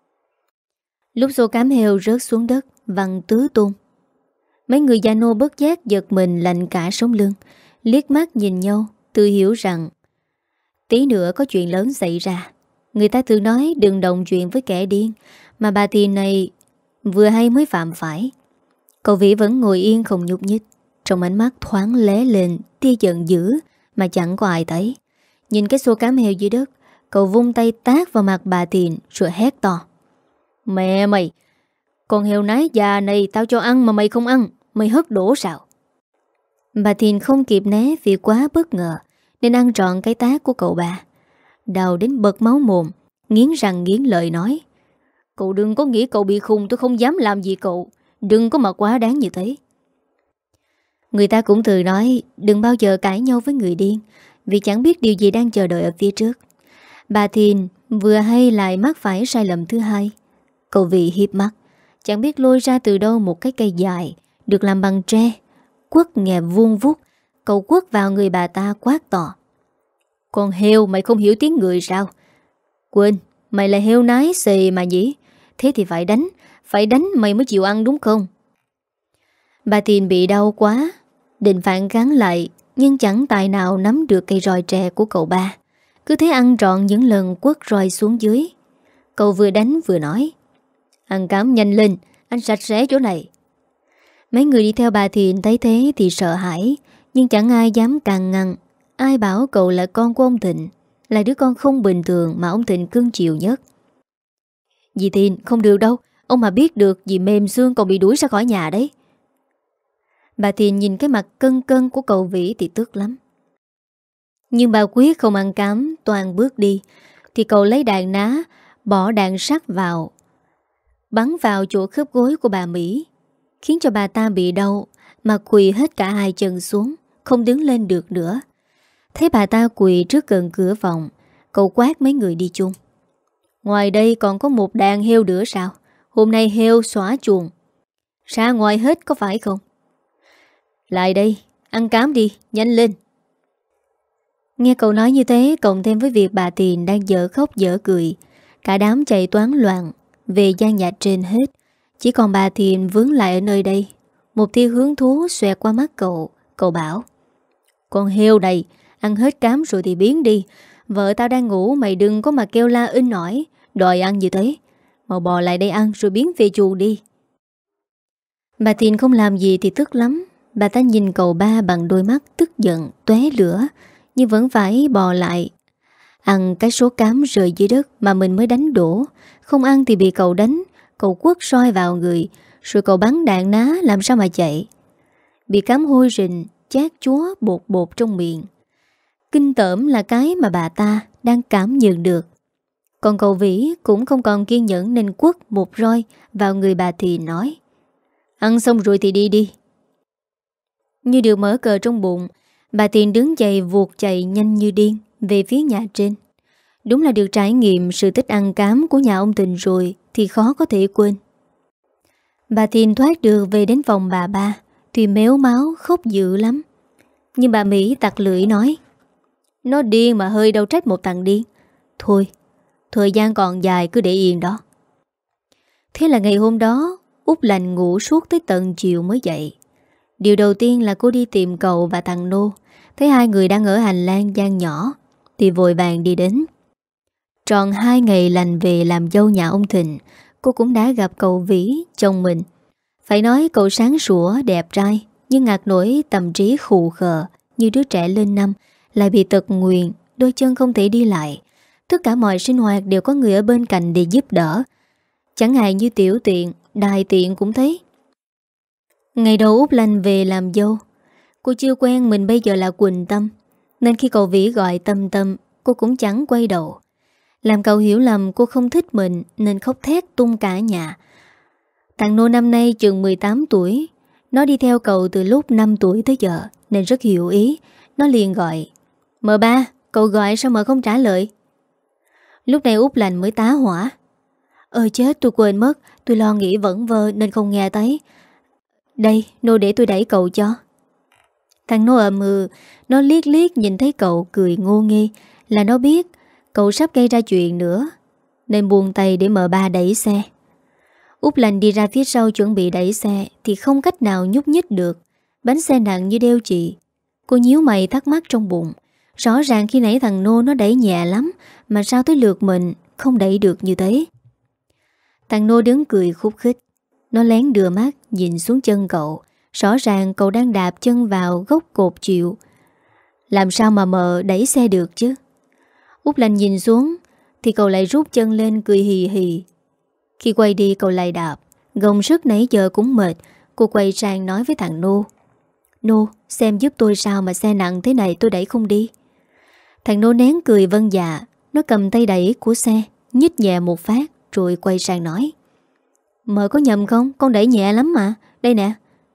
Lúc xô cám heo rớt xuống đất văng tứ tung, mấy người già nô bất giác giật mình lạnh cả sống lưng, liếc mắt nhìn nhau, tự hiểu rằng tí nữa có chuyện lớn xảy ra. Người ta thường nói đừng động chuyện với kẻ điên, mà bà Thìn này vừa hay mới phạm phải. Cậu Vĩ vẫn ngồi yên không nhúc nhích, trong ánh mắt thoáng lé lên tia giận dữ mà chẳng có ai thấy. Nhìn cái xô cám heo dưới đất, cậu vung tay tát vào mặt bà Thìn rồi hét to: Mẹ mày, con heo nái già này tao cho ăn mà mày không ăn, mày hất đổ sao? Bà Thìn không kịp né vì quá bất ngờ, nên ăn trọn cái tát của cậu bà. Đau đến bật máu mồm, nghiến răng nghiến lợi nói: Cậu đừng có nghĩ cậu bị khùng, tôi không dám làm gì cậu. Đừng có mà quá đáng như thế. Người ta cũng thường nói đừng bao giờ cãi nhau với người điên, vì chẳng biết điều gì đang chờ đợi ở phía trước. Bà Thìn vừa hay lại mắc phải sai lầm thứ hai. Cậu Vĩ hiếp mắt, chẳng biết lôi ra từ đâu một cái cây dài được làm bằng tre, quất nghe vuông vút. Cậu quất vào người bà ta quát to: Con heo, mày không hiểu tiếng người sao? Quên, mày là heo nái xề mà nhỉ? Thế thì phải đánh, phải đánh mày mới chịu ăn đúng không? Bà Thìn bị đau quá, định phản kháng lại, nhưng chẳng tài nào nắm được cây roi tre của cậu ba. Cứ thế ăn trọn những lần quất roi xuống dưới. Cậu vừa đánh vừa nói: Ăn cám nhanh lên, anh sạch sẽ chỗ này. Mấy người đi theo bà Thìn thấy thế thì sợ hãi, nhưng chẳng ai dám can ngăn. Ai bảo cậu là con của ông Thịnh, là đứa con không bình thường mà ông Thịnh cưng chiều nhất. Dì Thìn, không được đâu. Ông mà biết được dì mềm xương còn bị đuổi ra khỏi nhà đấy. Bà Thìn nhìn cái mặt cân cân của cậu Vĩ thì tức lắm. Nhưng bà quyết không ăn cám, toàn bước đi. Thì cậu lấy đạn ná, bỏ đạn sắt vào, bắn vào chỗ khớp gối của bà Mỹ, khiến cho bà ta bị đau mà quỳ hết cả hai chân xuống, không đứng lên được nữa. Thấy bà ta quỳ trước gần cửa phòng, cậu quát mấy người đi chung: Ngoài đây còn có một đàn heo nữa sao? Hôm nay heo xóa chuồng, ra ngoài hết có phải không? Lại đây, ăn cám đi, nhanh lên. Nghe cậu nói như thế, cộng thêm với việc bà Thìn đang dở khóc dở cười, cả đám chạy toán loạn về gian nhà trên hết. Chỉ còn bà Thìn vướng lại ở nơi đây. Một tia hứng thú xoẹt qua mắt cậu. Cậu bảo: Con heo này, ăn hết cám rồi thì biến đi. Vợ tao đang ngủ, mày đừng có mà kêu la inh ỏi đòi ăn như thế. Mau bò lại đây ăn rồi biến về chuồng đi. Bà Thìn không làm gì thì tức lắm. Bà ta nhìn cậu ba bằng đôi mắt tức giận tóe lửa, nhưng vẫn phải bò lại ăn cái số cám rơi dưới đất mà mình mới đánh đổ. Không ăn thì bị cậu đánh. Cậu quất roi vào người, rồi cậu bắn đạn ná, làm sao mà chạy. Bị cám hôi rình, chát chúa bột bột trong miệng. Kinh tởm là cái mà bà ta đang cảm nhận được. Còn cậu Vĩ cũng không còn kiên nhẫn nên quất một roi vào người bà Thìn nói: Ăn xong rồi thì đi đi. Như được mở cờ trong bụng, bà Thìn đứng dậy vuột chạy nhanh như điên về phía nhà trên. Đúng là được trải nghiệm sự thích ăn cám của nhà ông Thịnh rồi thì khó có thể quên. Bà Thiên thoát được về đến phòng bà ba thì méo máu khóc dữ lắm. Nhưng bà Mỹ tặc lưỡi nói: Nó điên mà hơi đâu trách một thằng điên. Thôi, thời gian còn dài cứ để yên đó. Thế là ngày hôm đó Út Lành ngủ suốt tới tận chiều mới dậy. Điều đầu tiên là cô đi tìm cậu và thằng Nô. Thấy hai người đang ở hành lang gian nhỏ thì vội vàng đi đến. Tròn hai ngày Lành về làm dâu nhà ông Thịnh, cô cũng đã gặp cậu Vĩ, chồng mình. Phải nói cậu sáng sủa, đẹp trai, nhưng ngạc nổi tâm trí khù khờ như đứa trẻ lên năm, lại bị tật nguyền, đôi chân không thể đi lại. Tất cả mọi sinh hoạt đều có người ở bên cạnh để giúp đỡ. Chẳng hạn như tiểu tiện, đại tiện cũng thấy. Ngày đầu Út Lành về làm dâu, cô chưa quen mình bây giờ là Quỳnh Tâm, nên khi cậu Vĩ gọi Tâm Tâm, cô cũng chẳng quay đầu. Làm cậu hiểu lầm cô không thích mình nên khóc thét tung cả nhà. Thằng Nô năm nay chừng mười tám tuổi. Nó đi theo cậu từ lúc năm tuổi tới giờ nên rất hiểu ý. Nó liền gọi: Mợ ba, cậu gọi sao mợ không trả lời? Lúc này Út Lành mới tá hỏa: Ơi chết, tôi quên mất. Tôi lo nghĩ vẫn vơ nên không nghe thấy. Đây, Nô để tôi đẩy cậu cho. Thằng Nô ậm ừ. Nó liếc liếc nhìn thấy cậu cười ngô nghê là nó biết cậu sắp gây ra chuyện nữa, nên buông tay để mợ ba đẩy xe. Út Lành đi ra phía sau chuẩn bị đẩy xe thì không cách nào nhúc nhích được. Bánh xe nặng như đeo chì. Cô nhíu mày thắc mắc trong bụng. Rõ ràng khi nãy thằng Nô nó đẩy nhẹ lắm, mà sao tới lượt mình không đẩy được như thế. Thằng Nô đứng cười khúc khích. Nó lén đưa mắt nhìn xuống chân cậu. Rõ ràng cậu đang đạp chân vào gốc cột chịu. Làm sao mà mợ đẩy xe được chứ? Út Lành nhìn xuống thì cậu lại rút chân lên cười hì hì. Khi quay đi cậu lại đạp. Gồng sức nãy giờ cũng mệt. Cô quay sang nói với thằng Nô: Nô, xem giúp tôi sao mà xe nặng thế này tôi đẩy không đi. Thằng Nô nén cười vâng dạ. Nó cầm tay đẩy của xe, nhích nhẹ một phát rồi quay sang nói: Mợ có nhầm không? Con đẩy nhẹ lắm mà. Đây nè.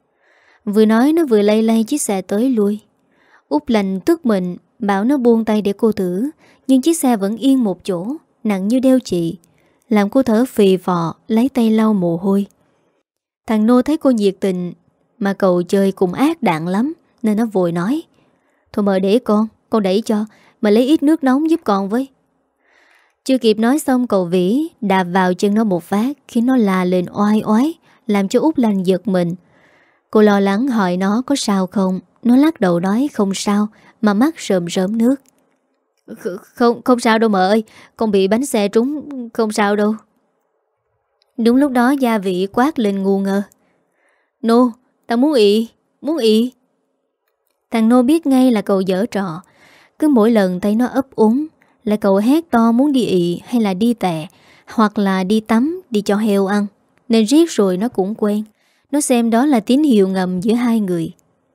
Vừa nói nó vừa lay lay chiếc xe tới lui. Út Lành tức mình bảo nó buông tay để cô thử. Nhưng chiếc xe vẫn yên một chỗ, nặng như đeo chì, làm cô thở phì phò, lấy tay lau mồ hôi. Thằng Nô thấy cô nhiệt tình mà cậu chơi cũng ác đạn lắm, nên nó vội nói: Thôi mời để con, con đẩy cho, mà lấy ít nước nóng giúp con với. Chưa kịp nói xong cậu Vĩ đạp vào chân nó một phát, khiến nó la lên oai oái, làm cho Út Lành giật mình. Cô lo lắng hỏi nó có sao không. Nó lắc đầu nói không sao, mà mắt rơm rớm nước. Không, không sao đâu mợ ơi. Con bị bánh xe trúng, không sao đâu. Đúng lúc đó Gia Vị quát lên ngu ngơ: Nô, tao muốn ị, muốn ị. Thằng Nô biết ngay là cậu giở trò. Cứ mỗi lần thấy nó ấp úng là cậu hét to muốn đi ị hay là đi tè, hoặc là đi tắm, đi cho heo ăn. Nên riết rồi nó cũng quen. Nó xem đó là tín hiệu ngầm giữa hai người.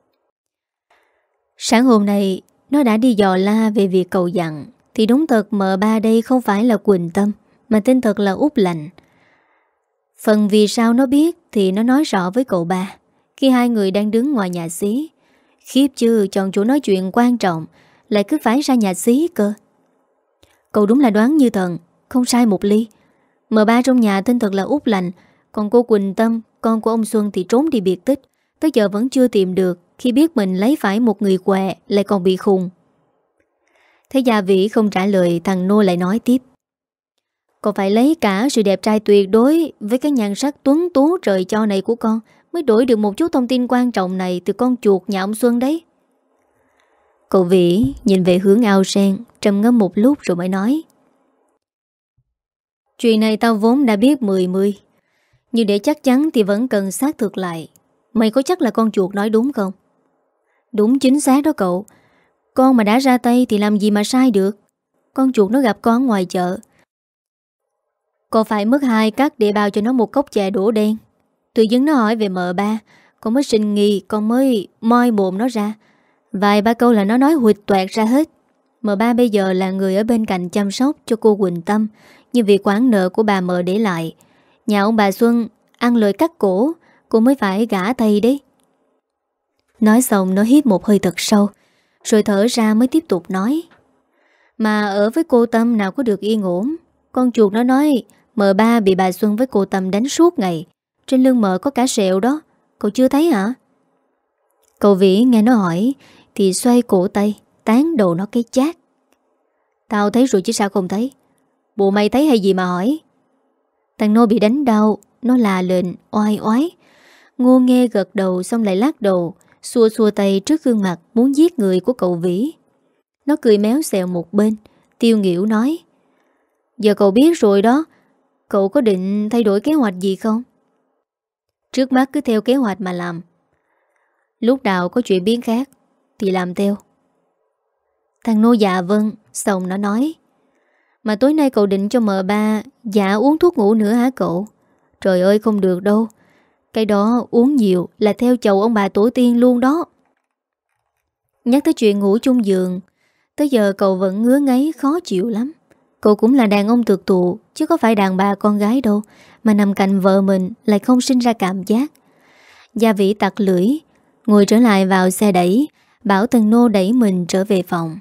Sáng hôm nay nó đã đi dò la về việc cậu dặn. Thì đúng thật mợ ba đây không phải là Quỳnh Tâm, mà tên thật là Út Lành. Phần vì sao nó biết thì nó nói rõ với cậu ba khi hai người đang đứng ngoài nhà xí. Khiếp chứ, chọn chỗ nói chuyện quan trọng lại cứ phải ra nhà xí cơ. Cậu đúng là đoán như thần, không sai một ly. Mợ ba trong nhà tên thật là Út Lành. Còn cô Quỳnh Tâm, con của ông Xuân thì trốn đi biệt tích, tới giờ vẫn chưa tìm được. Khi biết mình lấy phải một người què lại còn bị khùng. Thế Gia Vĩ không trả lời, thằng Nô lại nói tiếp: Con phải lấy cả sự đẹp trai tuyệt đối với cái nhan sắc tuấn tú trời cho này của con mới đổi được một chút thông tin quan trọng này từ con chuột nhà ông Xuân đấy. Cậu Vĩ nhìn về hướng ao sen, trầm ngâm một lúc rồi mới nói: Chuyện này tao vốn đã biết mười mươi, nhưng để chắc chắn thì vẫn cần xác thực lại. Mày có chắc là con chuột nói đúng không? Đúng chính xác đó cậu. Con mà đã ra tay thì làm gì mà sai được. Con chuột nó gặp con ngoài chợ. Con phải mất hai cắt để bao cho nó một cốc chè đổ đen. Tự dưng nó hỏi về mợ ba, con mới sinh nghi, con mới moi mồm nó ra. Vài ba câu là nó nói huỵch toẹt ra hết. Mợ ba bây giờ là người ở bên cạnh chăm sóc cho cô Quỳnh Tâm, nhưng vì khoản nợ của bà mợ để lại, nhà ông bà Xuân ăn lời cắt cổ, cô mới phải gả tay đấy. Nói xong nó hít một hơi thật sâu, rồi thở ra mới tiếp tục nói: Mà ở với cô Tâm nào có được yên ổn. Con chuột nó nói mợ ba bị bà Xuân với cô Tâm đánh suốt ngày. Trên lưng mợ có cả sẹo đó, cậu chưa thấy hả? Cậu Vĩ nghe nó hỏi thì xoay cổ tay, tán đầu nó cái chát. Tao thấy rồi chứ sao không thấy? Bộ mày thấy hay gì mà hỏi? Thằng Nô bị đánh đau, nó là lệnh oai oái. Ngô nghe gật đầu xong lại lắc đầu, xua xua tay trước gương mặt muốn giết người của cậu Vĩ. Nó cười méo xẹo một bên, tiêu nghỉu nói: Giờ cậu biết rồi đó, cậu có định thay đổi kế hoạch gì không? Trước mắt cứ theo kế hoạch mà làm. Lúc nào có chuyện biến khác thì làm theo. Thằng Nô dạ vâng, xong nó nói: Mà tối nay cậu định cho mợ ba dạ uống thuốc ngủ nữa hả cậu? Trời ơi không được đâu. Cái đó uống nhiều là theo chầu ông bà tổ tiên luôn đó. Nhắc tới chuyện ngủ chung giường, tới giờ cậu vẫn ngứa ngáy khó chịu lắm. Cậu cũng là đàn ông thực thụ, chứ có phải đàn bà con gái đâu, mà nằm cạnh vợ mình lại không sinh ra cảm giác. Gia Vĩ tặc lưỡi, ngồi trở lại vào xe đẩy, bảo thằng Nô đẩy mình trở về phòng.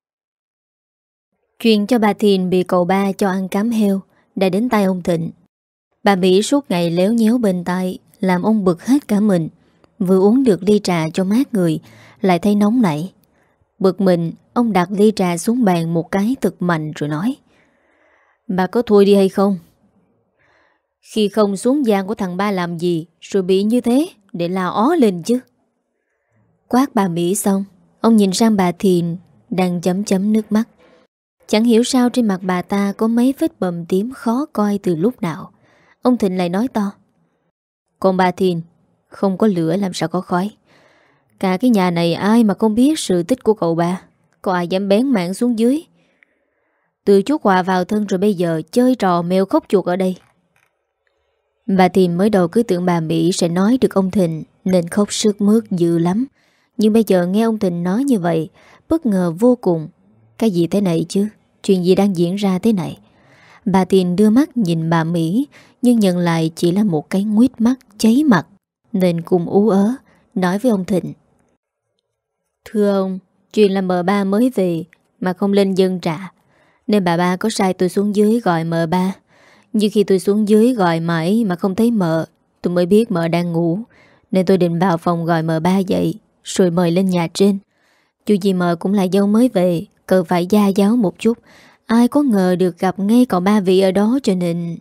Chuyện cho bà Thiền bị cậu ba cho ăn cám heo đã đến tay ông Thịnh. Bà Mỹ suốt ngày léo nhéo bên tai, làm ông bực hết cả mình. Vừa uống được ly trà cho mát người, lại thấy nóng nảy. Bực mình, ông đặt ly trà xuống bàn một cái thật mạnh rồi nói: Bà có thôi đi hay không? Khi không xuống giang của thằng ba làm gì rồi bị như thế để la ó lên chứ. Quát bà Mỹ xong, ông nhìn sang bà Thiền đang chấm chấm nước mắt. Chẳng hiểu sao trên mặt bà ta có mấy vết bầm tím khó coi từ lúc nào. Ông Thịnh lại nói to: Còn bà Thiền, không có lửa làm sao có khói. Cả cái nhà này ai mà không biết sự tích của cậu ba. Có ai dám bén mảng xuống dưới. Từ chút quà vào thân rồi bây giờ chơi trò mèo khóc chuột ở đây. Bà Thiền mới đầu cứ tưởng bà Mỹ sẽ nói được ông Thịnh nên khóc sướt mướt dữ lắm. Nhưng bây giờ nghe ông Thịnh nói như vậy, bất ngờ vô cùng. Cái gì thế này chứ? Chuyện gì đang diễn ra thế này? Bà Thiền đưa mắt nhìn bà Mỹ, nhưng nhận lại chỉ là một cái nguýt mắt cháy mặt, nên cùng ú ớ nói với ông Thịnh: Thưa ông, chuyện là mợ ba mới về mà không lên dân trả, nên bà ba có sai tôi xuống dưới gọi mợ ba. Nhưng khi tôi xuống dưới gọi mãi mà không thấy mợ, tôi mới biết mợ đang ngủ, nên tôi định vào phòng gọi mợ ba dậy rồi mời lên nhà trên. Dù gì mợ cũng là dâu mới về, cần phải gia giáo một chút. Ai có ngờ được gặp ngay cậu ba vị ở đó cho nên...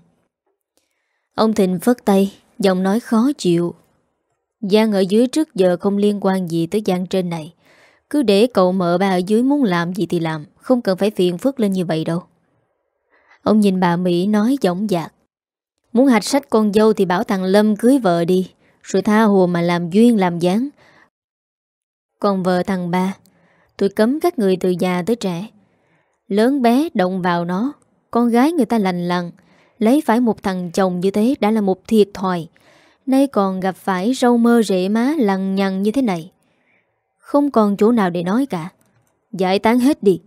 Ông Thịnh phất tay, giọng nói khó chịu: Giang ở dưới trước giờ không liên quan gì tới Giang trên này. Cứ để cậu mợ ba ở dưới muốn làm gì thì làm, không cần phải phiền phức lên như vậy đâu. Ông nhìn bà Mỹ nói giọng dạc: Muốn hạch sách con dâu thì bảo thằng Lâm cưới vợ đi, rồi tha hồ mà làm duyên làm dáng. Còn vợ thằng ba, tôi cấm các người từ già tới trẻ, lớn bé động vào nó. Con gái người ta lành lặn, lấy phải một thằng chồng như thế đã là một thiệt thòi. Nay còn gặp phải râu mơ rễ má lằng nhằng như thế này, không còn chỗ nào để nói cả. Giải tán hết đi.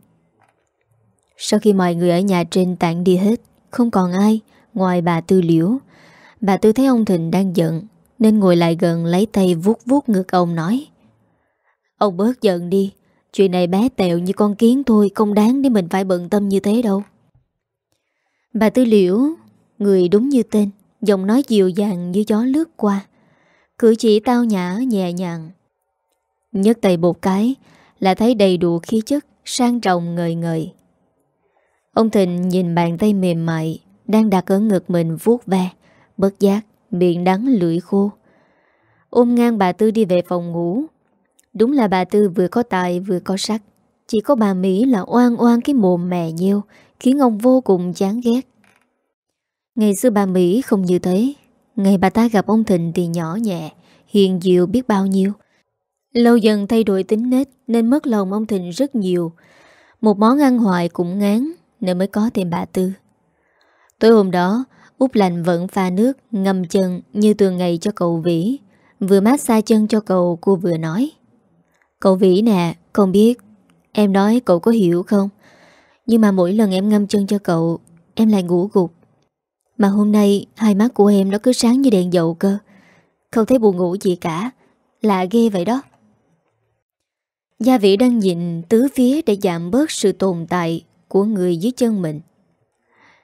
Sau khi mọi người ở nhà trên tản đi hết, không còn ai ngoài bà Tư Liễu. Bà Tư thấy ông Thịnh đang giận nên ngồi lại gần, lấy tay vuốt vuốt ngực ông nói: Ông bớt giận đi. Chuyện này bé tẹo như con kiến thôi, không đáng để mình phải bận tâm như thế đâu. Bà Tư Liễu, người đúng như tên, giọng nói dịu dàng như gió lướt qua, cử chỉ tao nhã nhẹ nhàng. Nhấc tay một cái là thấy đầy đủ khí chất sang trọng ngời ngời. Ông Thịnh nhìn bàn tay mềm mại đang đặt ở ngực mình vuốt ve, bất giác miệng đắng lưỡi khô. Ôm ngang bà Tư đi về phòng ngủ. Đúng là bà Tư vừa có tài vừa có sắc. Chỉ có bà Mỹ là oan oan cái mồm mè nheo, khiến ông vô cùng chán ghét. Ngày xưa bà Mỹ không như thế. Ngày bà ta gặp ông Thịnh thì nhỏ nhẹ, hiền dịu biết bao nhiêu. Lâu dần thay đổi tính nết nên mất lòng ông Thịnh rất nhiều. Một món ăn hoài cũng ngán nên mới có thêm bà Tư. Tối hôm đó, Út Lành vẫn pha nước ngâm chân như thường ngày cho cậu Vĩ. Vừa massage chân cho cậu, cô vừa nói: Cậu Vĩ nè, không biết em nói cậu có hiểu không, nhưng mà mỗi lần em ngâm chân cho cậu, em lại ngủ gục. Mà hôm nay hai mắt của em nó cứ sáng như đèn dầu cơ, không thấy buồn ngủ gì cả. Lạ ghê vậy đó. Gia Vĩ đang nhìn tứ phía để giảm bớt sự tồn tại của người dưới chân mình.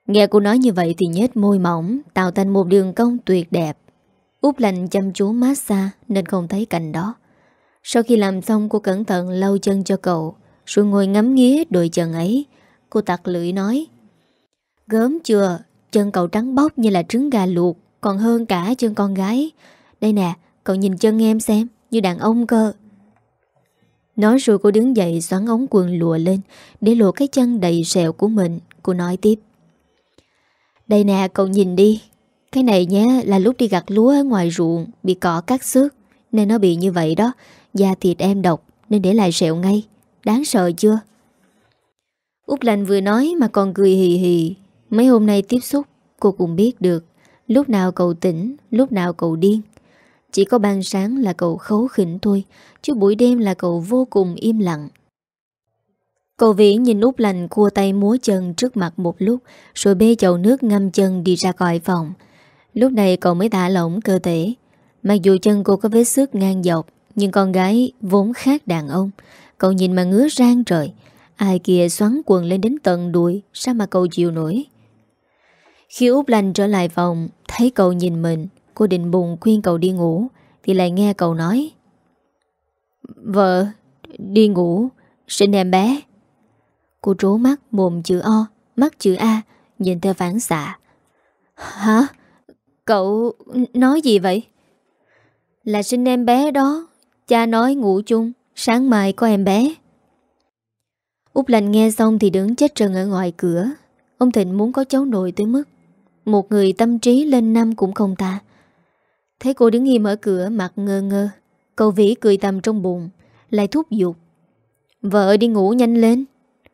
Nghe cô nói như vậy thì nhếch môi mỏng, tạo thành một đường cong tuyệt đẹp. Út Lành chăm chú massage nên không thấy cảnh đó. Sau khi làm xong, cô cẩn thận lau chân cho cậu, rồi ngồi ngắm nghía đôi chân ấy. Cô tặc lưỡi nói: Gớm chưa, chân cậu trắng bóc như là trứng gà luộc, còn hơn cả chân con gái. Đây nè, cậu nhìn chân em xem, như đàn ông cơ. Nói rồi cô đứng dậy xoắn ống quần lụa lên, để lộ cái chân đầy sẹo của mình. Cô nói tiếp: Đây nè, cậu nhìn đi. Cái này nhé là lúc đi gặt lúa ở ngoài ruộng, bị cỏ cắt xước, nên nó bị như vậy đó. Da thịt em độc nên để lại sẹo ngay. Đáng sợ chưa? Út Lành vừa nói mà còn cười hì hì. Mấy hôm nay tiếp xúc, cô cũng biết được lúc nào cậu tỉnh, lúc nào cậu điên. Chỉ có ban sáng là cậu khấu khỉnh thôi, chứ buổi đêm là cậu vô cùng im lặng. Cậu Vĩ nhìn Út Lành cua tay múa chân trước mặt một lúc, rồi bê chậu nước ngâm chân đi ra khỏi phòng. Lúc này cậu mới thả lỏng cơ thể. Mặc dù chân cô có vết xước ngang dọc, nhưng con gái vốn khác đàn ông. Cậu nhìn mà ngứa rang trời. Ai kia xoắn quần lên đến tận đùi, sao mà cậu chịu nổi? Khi Út Lành trở lại phòng, thấy cậu nhìn mình, cô định bụng khuyên cậu đi ngủ, thì lại nghe cậu nói: Vợ, đi ngủ, sinh em bé. Cô trố mắt, mồm chữ O, mắt chữ A, nhìn theo phản xạ. Hả? Cậu nói gì vậy? Là sinh em bé đó. Cha nói ngủ chung, sáng mai có em bé. Út Lành nghe xong thì đứng chết trần ở ngoài cửa. Ông Thịnh muốn có cháu nội tới mức một người tâm trí lên năm cũng không tha. Thấy cô đứng im ở cửa mặt ngơ ngơ, cậu Vĩ cười tầm trong bụng, lại thúc giục: Vợ đi ngủ nhanh lên.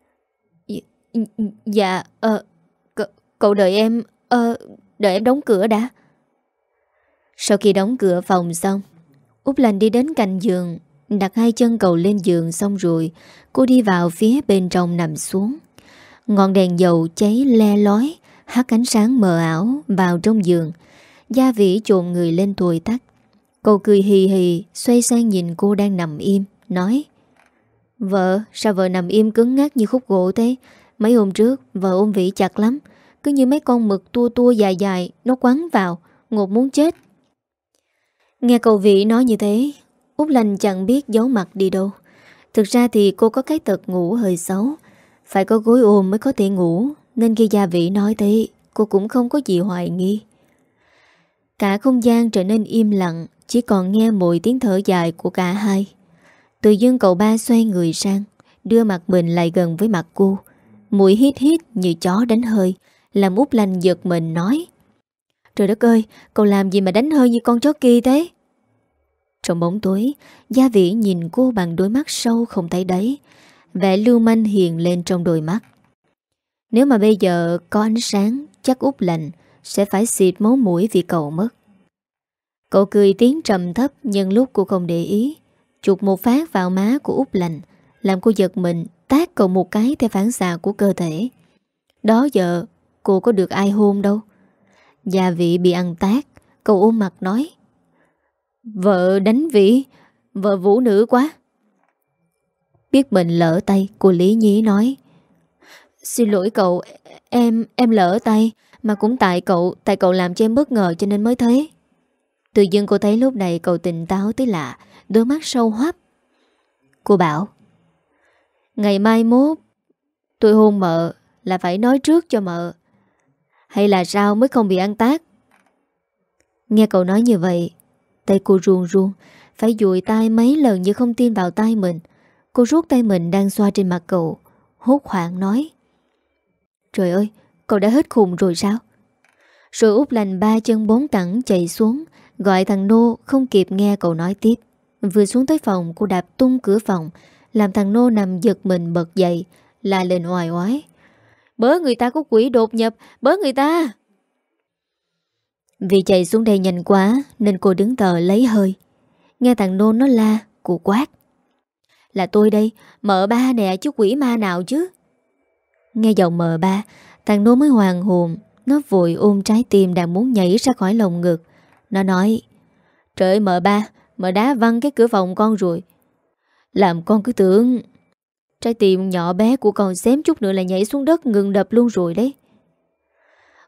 Dạ, ờ, c- cậu đợi em, ờ, đợi em đóng cửa đã. Sau khi đóng cửa phòng xong, Út Lành đi đến cạnh giường, đặt hai chân cậu lên giường xong rồi, cô đi vào phía bên trong nằm xuống. Ngọn đèn dầu cháy le lói, hắt ánh sáng mờ ảo vào trong giường. Gia Vĩ chồm người lên thổi tắt. Cậu cười hì hì, xoay sang nhìn cô đang nằm im, nói: Vợ, sao vợ nằm im cứng ngắc như khúc gỗ thế? Mấy hôm trước vợ ôm Vĩ chặt lắm, cứ như mấy con mực tua tua dài dài, nó quắn vào, ngột muốn chết. Nghe cậu Vĩ nói như thế, Út Lành chẳng biết giấu mặt đi đâu. Thực ra thì cô có cái tật ngủ hơi xấu, phải có gối ôm mới có thể ngủ, nên khi Gia Vĩ nói thế, cô cũng không có gì hoài nghi. Cả không gian trở nên im lặng, chỉ còn nghe mỗi tiếng thở dài của cả hai. Tự dưng cậu ba xoay người sang, đưa mặt mình lại gần với mặt cô. Mũi hít hít như chó đánh hơi, làm Út Lành giật mình nói: Trời đất ơi, cậu làm gì mà đánh hơi như con chó kia thế? Trong bóng tối, Gia Vĩ nhìn cô bằng đôi mắt sâu không thấy đáy. Vẻ lưu manh hiện lên trong đôi mắt. Nếu mà bây giờ có ánh sáng, chắc Út Lành sẽ phải xịt máu mũi vì cậu mất. Cậu cười tiếng trầm thấp nhưng lúc cô không để ý, chụp một phát vào má của Út Lành, làm cô giật mình, tát cậu một cái theo phản xạ của cơ thể. Đó giờ cô có được ai hôn đâu. Gia Vĩ bị ăn tát, cậu ôm mặt nói: Vợ đánh Vĩ, vợ vũ nữ quá. Biết mình lỡ tay, cô lý nhí nói: Xin lỗi cậu, em em lỡ tay, mà cũng tại cậu, tại cậu làm cho em bất ngờ cho nên mới thế. Tự dưng cô thấy lúc này cậu tỉnh táo tới lạ, đôi mắt sâu hoắp. Cô bảo: Ngày mai mốt tôi hôn mợ là phải nói trước cho mợ, hay là sao mới không bị ăn tát? Nghe cậu nói như vậy, tay cô ruồn ruồn, phải dụi tay mấy lần như không tin vào tay mình. Cô rút tay mình đang xoa trên mặt cậu, hốt hoảng nói: Trời ơi, cậu đã hết khùng rồi sao? Rồi Út Lành ba chân bốn cẳng chạy xuống, gọi thằng Nô không kịp nghe cậu nói tiếp. Vừa xuống tới phòng, cô đạp tung cửa phòng, làm thằng Nô nằm giật mình bật dậy, la lên oai oái: Bớ người ta có quỷ đột nhập, bớ người ta! Vì chạy xuống đây nhanh quá nên cô đứng tờ lấy hơi. Nghe thằng Nô nó la, cô quát: Là tôi đây, mợ ba nè chứ quỷ ma nào chứ? Nghe giọng mợ ba, thằng Nô mới hoàn hồn. Nó vội ôm trái tim đang muốn nhảy ra khỏi lồng ngực. Nó nói: Trời ơi mợ ba, mợ đá văng cái cửa phòng con rồi. Làm con cứ tưởng trái tim nhỏ bé của con xém chút nữa là nhảy xuống đất ngừng đập luôn rồi đấy.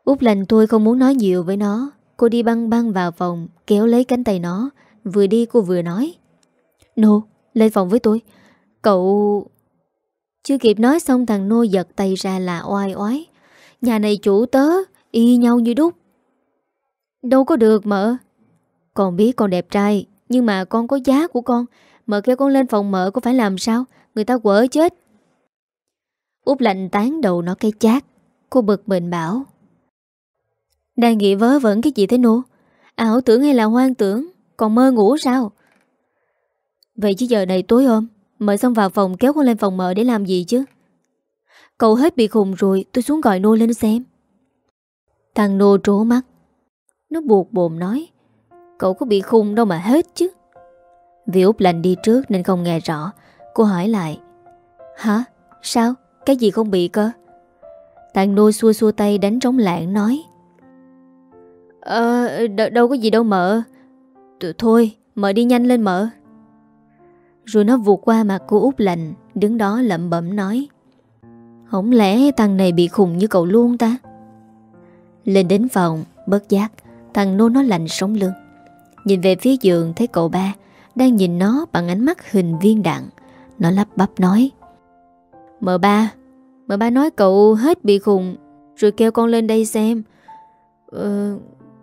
Út lạnh tôi không muốn nói nhiều với nó. Cô đi băng băng vào phòng, kéo lấy cánh tay nó. Vừa đi cô vừa nói: Nô, lên phòng với tôi. Cậu... Chưa kịp nói xong thằng Nô giật tay ra là oai oái: Nhà này chủ tớ y nhau như đúc. Đâu có được mợ. Con biết con đẹp trai, nhưng mà con có giá của con. Mợ kêu con lên phòng mợ có phải làm sao? Người ta quở chết. Út lạnh tán đầu nó cái chát. Cô bực mình bảo: Đang nghĩ vớ vẩn cái gì thế Nô? Ảo tưởng hay là hoang tưởng? Còn mơ ngủ sao? Vậy chứ giờ này tối ôm, mợ xong vào phòng kéo con lên phòng mợ để làm gì chứ? Cậu hết bị khùng rồi, tôi xuống gọi Nô lên xem. Thằng Nô trố mắt. Nó buộc bồm nói: Cậu có bị khùng đâu mà hết chứ. Vì Út lạnh đi trước nên không nghe rõ. Cô hỏi lại: Hả? Sao? Cái gì không bị cơ? Thằng Nô xua xua tay đánh trống lạng nói: Ờ, đ- đâu có gì đâu mợ. T- Thôi, mợ đi nhanh lên mợ. Rồi nó vụt qua mặt cô Út lạnh, đứng đó lẩm bẩm nói: Không lẽ thằng này bị khùng như cậu luôn ta? Lên đến phòng, bất giác thằng Nô nó lạnh sống lưng. Nhìn về phía giường thấy cậu ba đang nhìn nó bằng ánh mắt hình viên đạn. Nó lắp bắp nói: Mợ ba, mợ ba nói cậu hết bị khùng rồi kêu con lên đây xem. Ờ...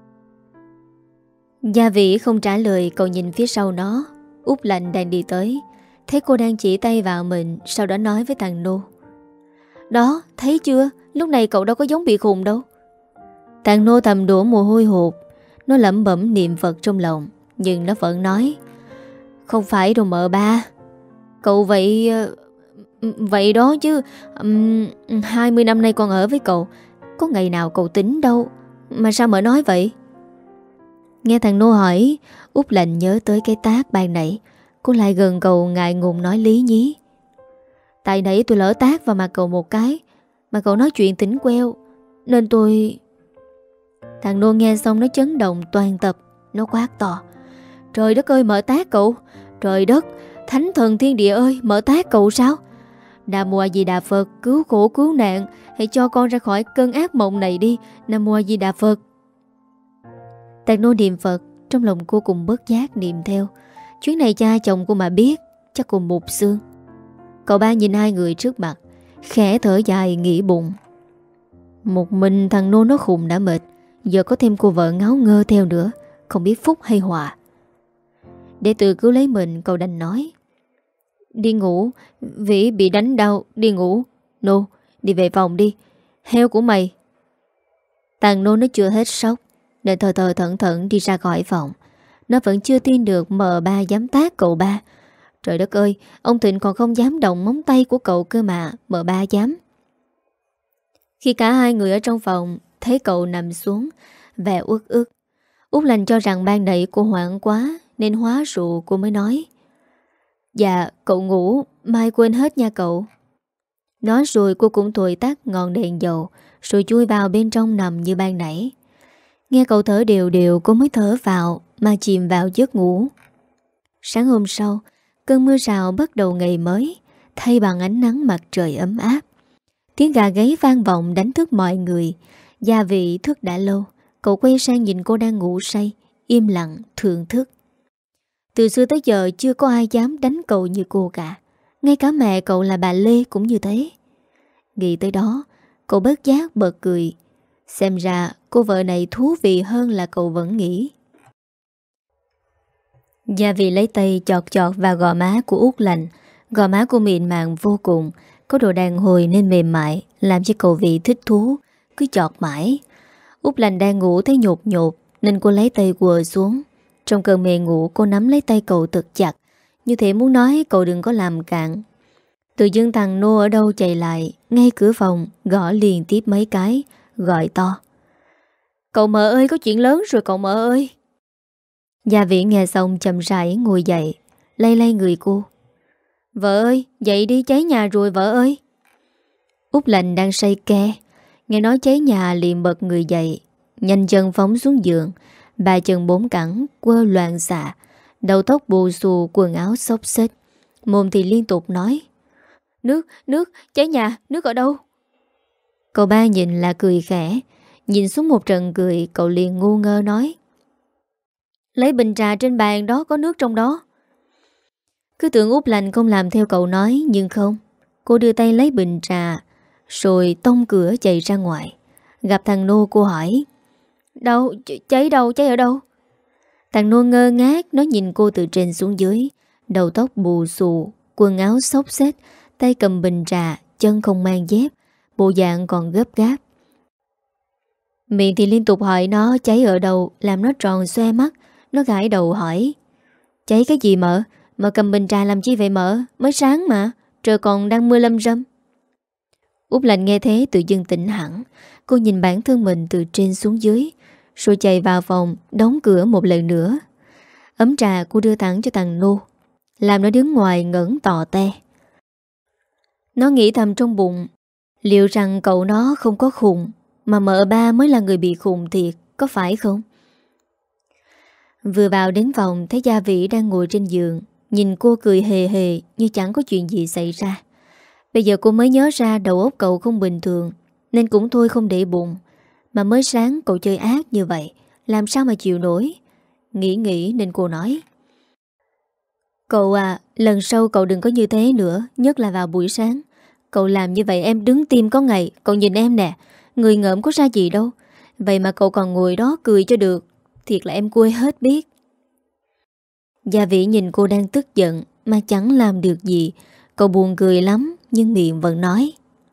Gia Vĩ không trả lời. Cậu nhìn phía sau nó. Út lạnh đang đi tới, thấy cô đang chỉ tay vào mình, sau đó nói với thằng Nô: Đó, thấy chưa? Lúc này cậu đâu có giống bị khùng đâu. Thằng Nô thầm đổ mồ hôi hột. Nó lẩm bẩm niệm Phật trong lòng, nhưng nó vẫn nói: Không phải đâu mợ ba. Cậu vậy... Vậy đó chứ. um, hai mươi năm nay con ở với cậu, có ngày nào cậu tính đâu. Mà sao mợ nói vậy? Nghe thằng Nô hỏi, Út lạnh nhớ tới cái tát ban nãy. Cô lại gần cậu ngại ngùng nói lý nhí: Tại nãy tôi lỡ tát vào mặt cậu một cái, mà cậu nói chuyện tỉnh queo, nên tôi... Thằng Nô nghe xong nó chấn động toàn tập. Nó quát to: Trời đất ơi, mợ tát cậu! Trời đất, thánh thần thiên địa ơi, mợ tát cậu sao? Nam Mô A Di Đà Phật, cứu khổ cứu nạn, hãy cho con ra khỏi cơn ác mộng này đi. Nam Mô A Di Đà Phật. Thằng Nô niệm Phật, trong lòng cô cùng bớt giác niệm theo. Chuyến này cha chồng cô mà biết chắc cùng mục xương. Cậu ba nhìn hai người trước mặt, khẽ thở dài nghĩ bụng: Một mình thằng Nô nó khùng đã mệt, giờ có thêm cô vợ ngáo ngơ theo nữa, không biết phúc hay họa. Để tự cứu lấy mình, cậu đành nói: Đi ngủ, Vĩ bị đánh đau, đi ngủ. Nô, đi về phòng đi, heo của mày. Thằng Nô nó chưa hết sốc nên thờ thờ thận thận đi ra khỏi phòng. Nó vẫn chưa tin được mờ ba dám tát cậu ba. Trời đất ơi, ông Thịnh còn không dám động móng tay của cậu cơ mà mờ ba dám. Khi cả hai người ở trong phòng thấy cậu nằm xuống, vẻ uất ức, Út lành cho rằng ban nãy cô hoảng quá nên hóa rượu. Cô mới nói: Dạ, cậu ngủ, mai quên hết nha cậu. Nói rồi cô cũng thổi tắt ngọn đèn dầu, rồi chui vào bên trong nằm như ban nãy. Nghe cậu thở đều đều, cô mới thở vào mà chìm vào giấc ngủ. Sáng hôm sau, cơn mưa rào bắt đầu ngày mới, thay bằng ánh nắng mặt trời ấm áp. Tiếng gà gáy vang vọng đánh thức mọi người. Gia Vị thức đã lâu. Cậu quay sang nhìn cô đang ngủ say, im lặng, thưởng thức. Từ xưa tới giờ chưa có ai dám đánh cậu như cô cả. Ngay cả mẹ cậu là bà Lê cũng như thế. Nghĩ tới đó, cậu bất giác bật cười. Xem ra cô vợ này thú vị hơn là cậu vẫn nghĩ. Gia Vị lấy tay chọt chọt vào gò má của Út lành. Gò má cô mịn màng vô cùng, có độ đàn hồi nên mềm mại, làm cho cậu Vị thích thú, cứ chọt mãi. Út lành đang ngủ thấy nhột nhột nên cô lấy tay quờ xuống. Trong cơn mê ngủ, cô nắm lấy tay cậu thật chặt, như thể muốn nói cậu đừng có làm cạn. Tự dưng thằng Nô ở đâu chạy lại, ngay cửa phòng, gõ liền tiếp mấy cái, gọi to: Cậu mợ ơi, có chuyện lớn rồi cậu mợ ơi. Gia Vĩ nghe xong chậm rãi ngồi dậy, lay lay người cô: Vợ ơi, dậy đi, cháy nhà rồi vợ ơi. Út lành đang say ke, nghe nói cháy nhà liền bật người dậy, nhanh chân phóng xuống giường. Ba chân bốn cẳng quơ loạn xạ, đầu tóc bù xù, quần áo xốc xếch, mồm thì liên tục nói: Nước, nước, cháy nhà, nước ở đâu? Cậu ba nhìn là cười khẽ, Nhìn xuống một trận cười, cậu liền ngu ngơ nói: lấy bình trà trên bàn đó, có nước trong đó. Cứ tưởng Út Lành không làm theo cậu nói, nhưng không. Cô đưa tay lấy bình trà, rồi tông cửa chạy ra ngoài. Gặp thằng Nô, cô hỏi: đâu, ch cháy đâu, cháy ở đâu? Thằng Nô ngơ ngác, nó nhìn cô từ trên xuống dưới. Đầu tóc bù xù, quần áo xốc xếch, tay cầm bình trà, chân không mang dép, bộ dạng còn gấp gáp. Miệng thì liên tục hỏi nó cháy ở đâu, làm nó tròn xoe mắt. Nó gãi đầu hỏi: cháy cái gì mợ? Mợ cầm bình trà làm chi vậy mợ? Mới sáng mà, trời còn đang mưa lâm râm. Út Lành nghe thế tự dưng tỉnh hẳn. Cô nhìn bản thân mình từ trên xuống dưới, rồi chạy vào phòng, đóng cửa một lần nữa. Ấm trà cô đưa thẳng cho thằng Nô, làm nó đứng ngoài ngẩn tò te. Nó nghĩ thầm trong bụng, liệu rằng cậu nó không có khùng, mà mợ ba mới là người bị khùng thiệt, có phải không? Vừa vào đến phòng, thấy Gia Vĩ đang ngồi trên giường, nhìn cô cười hề hề như chẳng có chuyện gì xảy ra. Bây giờ cô mới nhớ ra đầu óc cậu không bình thường, nên cũng thôi không để bụng. Mà mới sáng cậu chơi ác như vậy, làm sao mà chịu nổi. Nghĩ nghĩ nên cô nói: cậu à, lần sau cậu đừng có như thế nữa, nhất là vào buổi sáng. Cậu làm như vậy em đứng tim có ngày. Cậu nhìn em nè, người ngợm có ra gì đâu. Vậy mà cậu còn ngồi đó cười cho được. Thiệt là em quê hết biết. Gia Vĩ nhìn cô đang tức giận mà chẳng làm được gì. Cậu buồn cười lắm, nhưng miệng vẫn nói: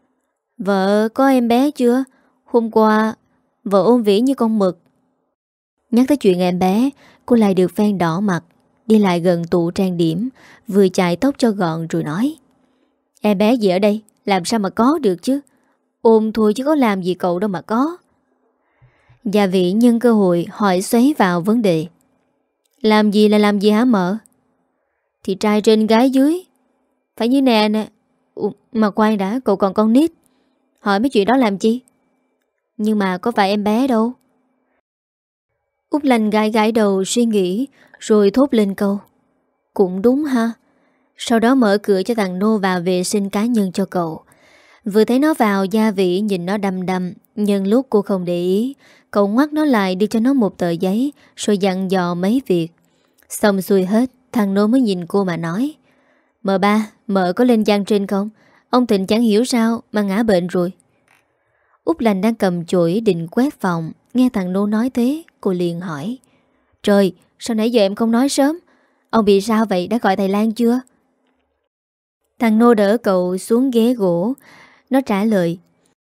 vợ có em bé chưa? Hôm qua vợ ôm Vĩ như con mực. Nhắc tới chuyện em bé, cô lại được phen đỏ mặt, đi lại gần tủ trang điểm, vừa chải tóc cho gọn rồi nói: em bé gì ở đây? Làm sao mà có được chứ? Ôm thôi chứ có làm gì cậu đâu mà có. Gia Vĩ nhân cơ hội hỏi xoáy vào vấn đề: làm gì là làm gì hả mợ? Thì trai trên gái dưới, phải như nè nè. Ủa, mà khoan đã, cậu còn con nít, hỏi mấy chuyện đó làm chi? Nhưng mà có phải em bé đâu. Út Lành gãi gãi đầu suy nghĩ, rồi thốt lên câu: cũng đúng ha. Sau đó mở cửa cho thằng Nô vào vệ sinh cá nhân cho cậu. Vừa thấy nó vào, Gia Vĩ nhìn nó đăm đăm. Nhưng lúc cô không để ý, cậu ngoắt nó lại đưa cho nó một tờ giấy, rồi dặn dò mấy việc. Xong xuôi hết, thằng Nô mới nhìn cô mà nói: mợ ba, mợ có lên giang trên không? Ông Thịnh chẳng hiểu sao mà ngã bệnh rồi. Út Lành đang cầm chổi định quét phòng, nghe thằng Nô nói thế, cô liền hỏi: trời, sao nãy giờ em không nói sớm? Ông bị sao vậy, đã gọi thầy Lan chưa? Thằng Nô đỡ cậu xuống ghế gỗ. Nó trả lời: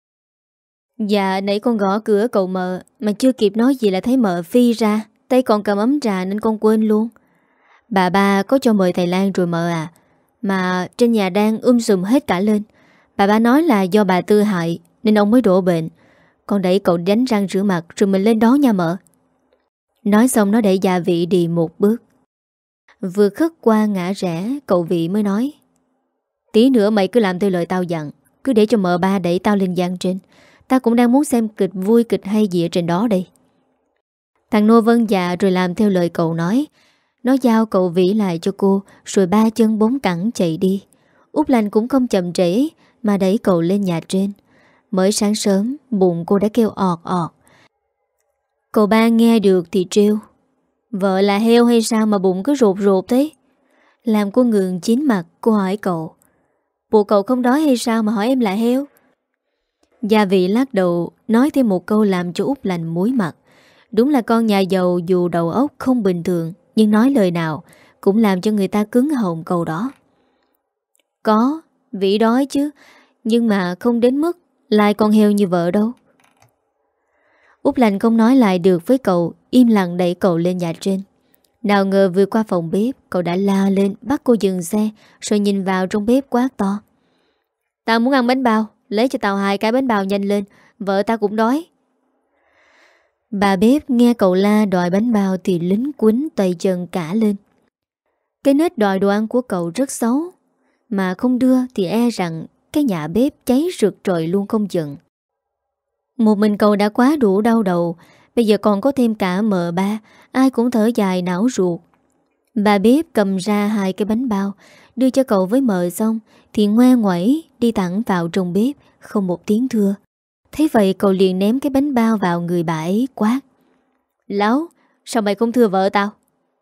dạ, nãy con gõ cửa cậu mợ, mà chưa kịp nói gì là thấy mợ phi ra, tay còn cầm ấm trà nên con quên luôn. Bà ba có cho mời thầy Lan rồi mợ à, mà trên nhà đang um sùm hết cả lên. Bà ba nói là do bà Tư hại nên ông mới đổ bệnh. Con đẩy cậu đánh răng rửa mặt rồi mình lên đó nha mợ. Nói xong nó đẩy Gia Vĩ đi một bước. Vừa khất qua ngã rẽ, cậu Vĩ mới nói: tí nữa mày cứ làm theo lời tao dặn, cứ để cho mợ ba đẩy tao lên giang trên. Tao cũng đang muốn xem kịch vui kịch hay gì ở trên đó đây. Thằng Nô vâng dạ rồi làm theo lời cậu nói. Nó giao cậu Vĩ lại cho cô, rồi ba chân bốn cẳng chạy đi. Út Lành cũng không chậm trễ mà đẩy cậu lên nhà trên. Mới sáng sớm, bụng cô đã kêu ọt ọt. Cậu ba nghe được thì trêu: vợ là heo hay sao mà bụng cứ rột rột thế? Làm cô ngượng chín mặt, cô hỏi cậu: bộ cậu không đói hay sao mà hỏi em là heo? Gia Vĩ lắc đầu, nói thêm một câu làm cho Út Lành muối mặt. Đúng là con nhà giàu dù đầu óc không bình thường, nhưng nói lời nào cũng làm cho người ta cứng họng câu đó. Có, Vĩ đói chứ, nhưng mà không đến mức lại con heo như vợ đâu. Út Lành không nói lại được với cậu, im lặng đẩy cậu lên nhà trên. Nào ngờ vừa qua phòng bếp, cậu đã la lên bắt cô dừng xe, rồi nhìn vào trong bếp quát to: tao muốn ăn bánh bao, lấy cho tao hai cái bánh bao nhanh lên, vợ tao cũng đói. Bà bếp nghe cậu la đòi bánh bao thì lính quýnh tay chân cả lên. Cái nết đòi đồ ăn của cậu rất xấu, mà không đưa thì e rằng cái nhà bếp cháy rực trời luôn không chừng. Một mình cậu đã quá đủ đau đầu, bây giờ còn có thêm cả mợ ba, ai cũng thở dài não ruột. Bà bếp cầm ra hai cái bánh bao, đưa cho cậu với mợ xong thì ngoe ngoẩy đi thẳng vào trong bếp, không một tiếng thưa. Thấy vậy cậu liền ném cái bánh bao vào người bà ấy quát: Láo, sao mày không thưa vợ tao?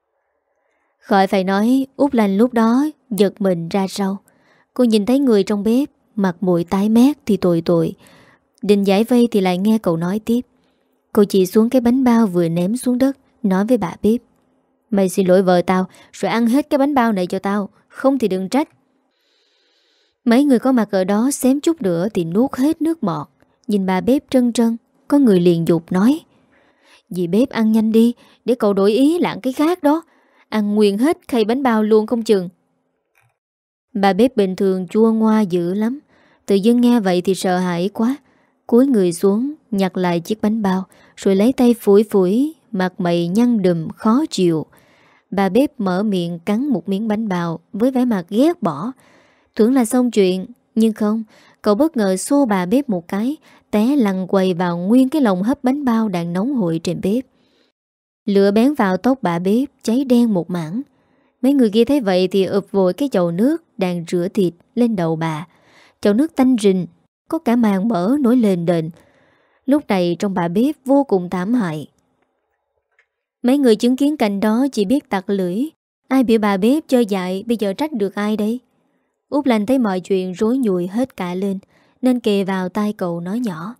Khỏi phải nói, Út Lanh lúc đó giật mình ra sau. Cô nhìn thấy người trong bếp, mặt mũi tái mét thì tội tội. Định giải vây thì lại nghe cậu nói tiếp. Cô chỉ xuống cái bánh bao vừa ném xuống đất, nói với bà bếp: Mày xin lỗi vợ tao, rồi ăn hết cái bánh bao này cho tao, không thì đừng trách. Mấy người có mặt ở đó xém chút nữa thì nuốt hết nước bọt. Nhìn bà bếp trân trân, có người liền dục nói: Dì bếp ăn nhanh đi, để cậu đổi ý lạng cái khác đó. Ăn nguyên hết khay bánh bao luôn không chừng. Bà bếp bình thường chua ngoa dữ lắm. Tự dưng nghe vậy thì sợ hãi quá. Cúi người xuống, nhặt lại chiếc bánh bao, rồi lấy tay phủi phủi, mặt mày nhăn đùm khó chịu. Bà bếp mở miệng cắn một miếng bánh bao với vẻ mặt ghét bỏ. Tưởng là xong chuyện, nhưng không. Cậu bất ngờ xô bà bếp một cái, té lăn quầy vào nguyên cái lồng hấp bánh bao đang nóng hổi trên bếp. Lửa bén vào tóc bà bếp, cháy đen một mảng. Mấy người kia thấy vậy thì ụp vội cái chậu nước đang rửa thịt lên đầu bà. Chậu nước tanh rình, có cả màng mỡ nổi lên đền. Lúc này trong bà bếp vô cùng thảm hại. Mấy người chứng kiến cảnh đó chỉ biết tặc lưỡi. Ai biểu bà bếp chơi dại, bây giờ trách được ai đây? Út Lanh thấy mọi chuyện rối nhùi hết cả lên, nên kề vào tai cậu nói nhỏ: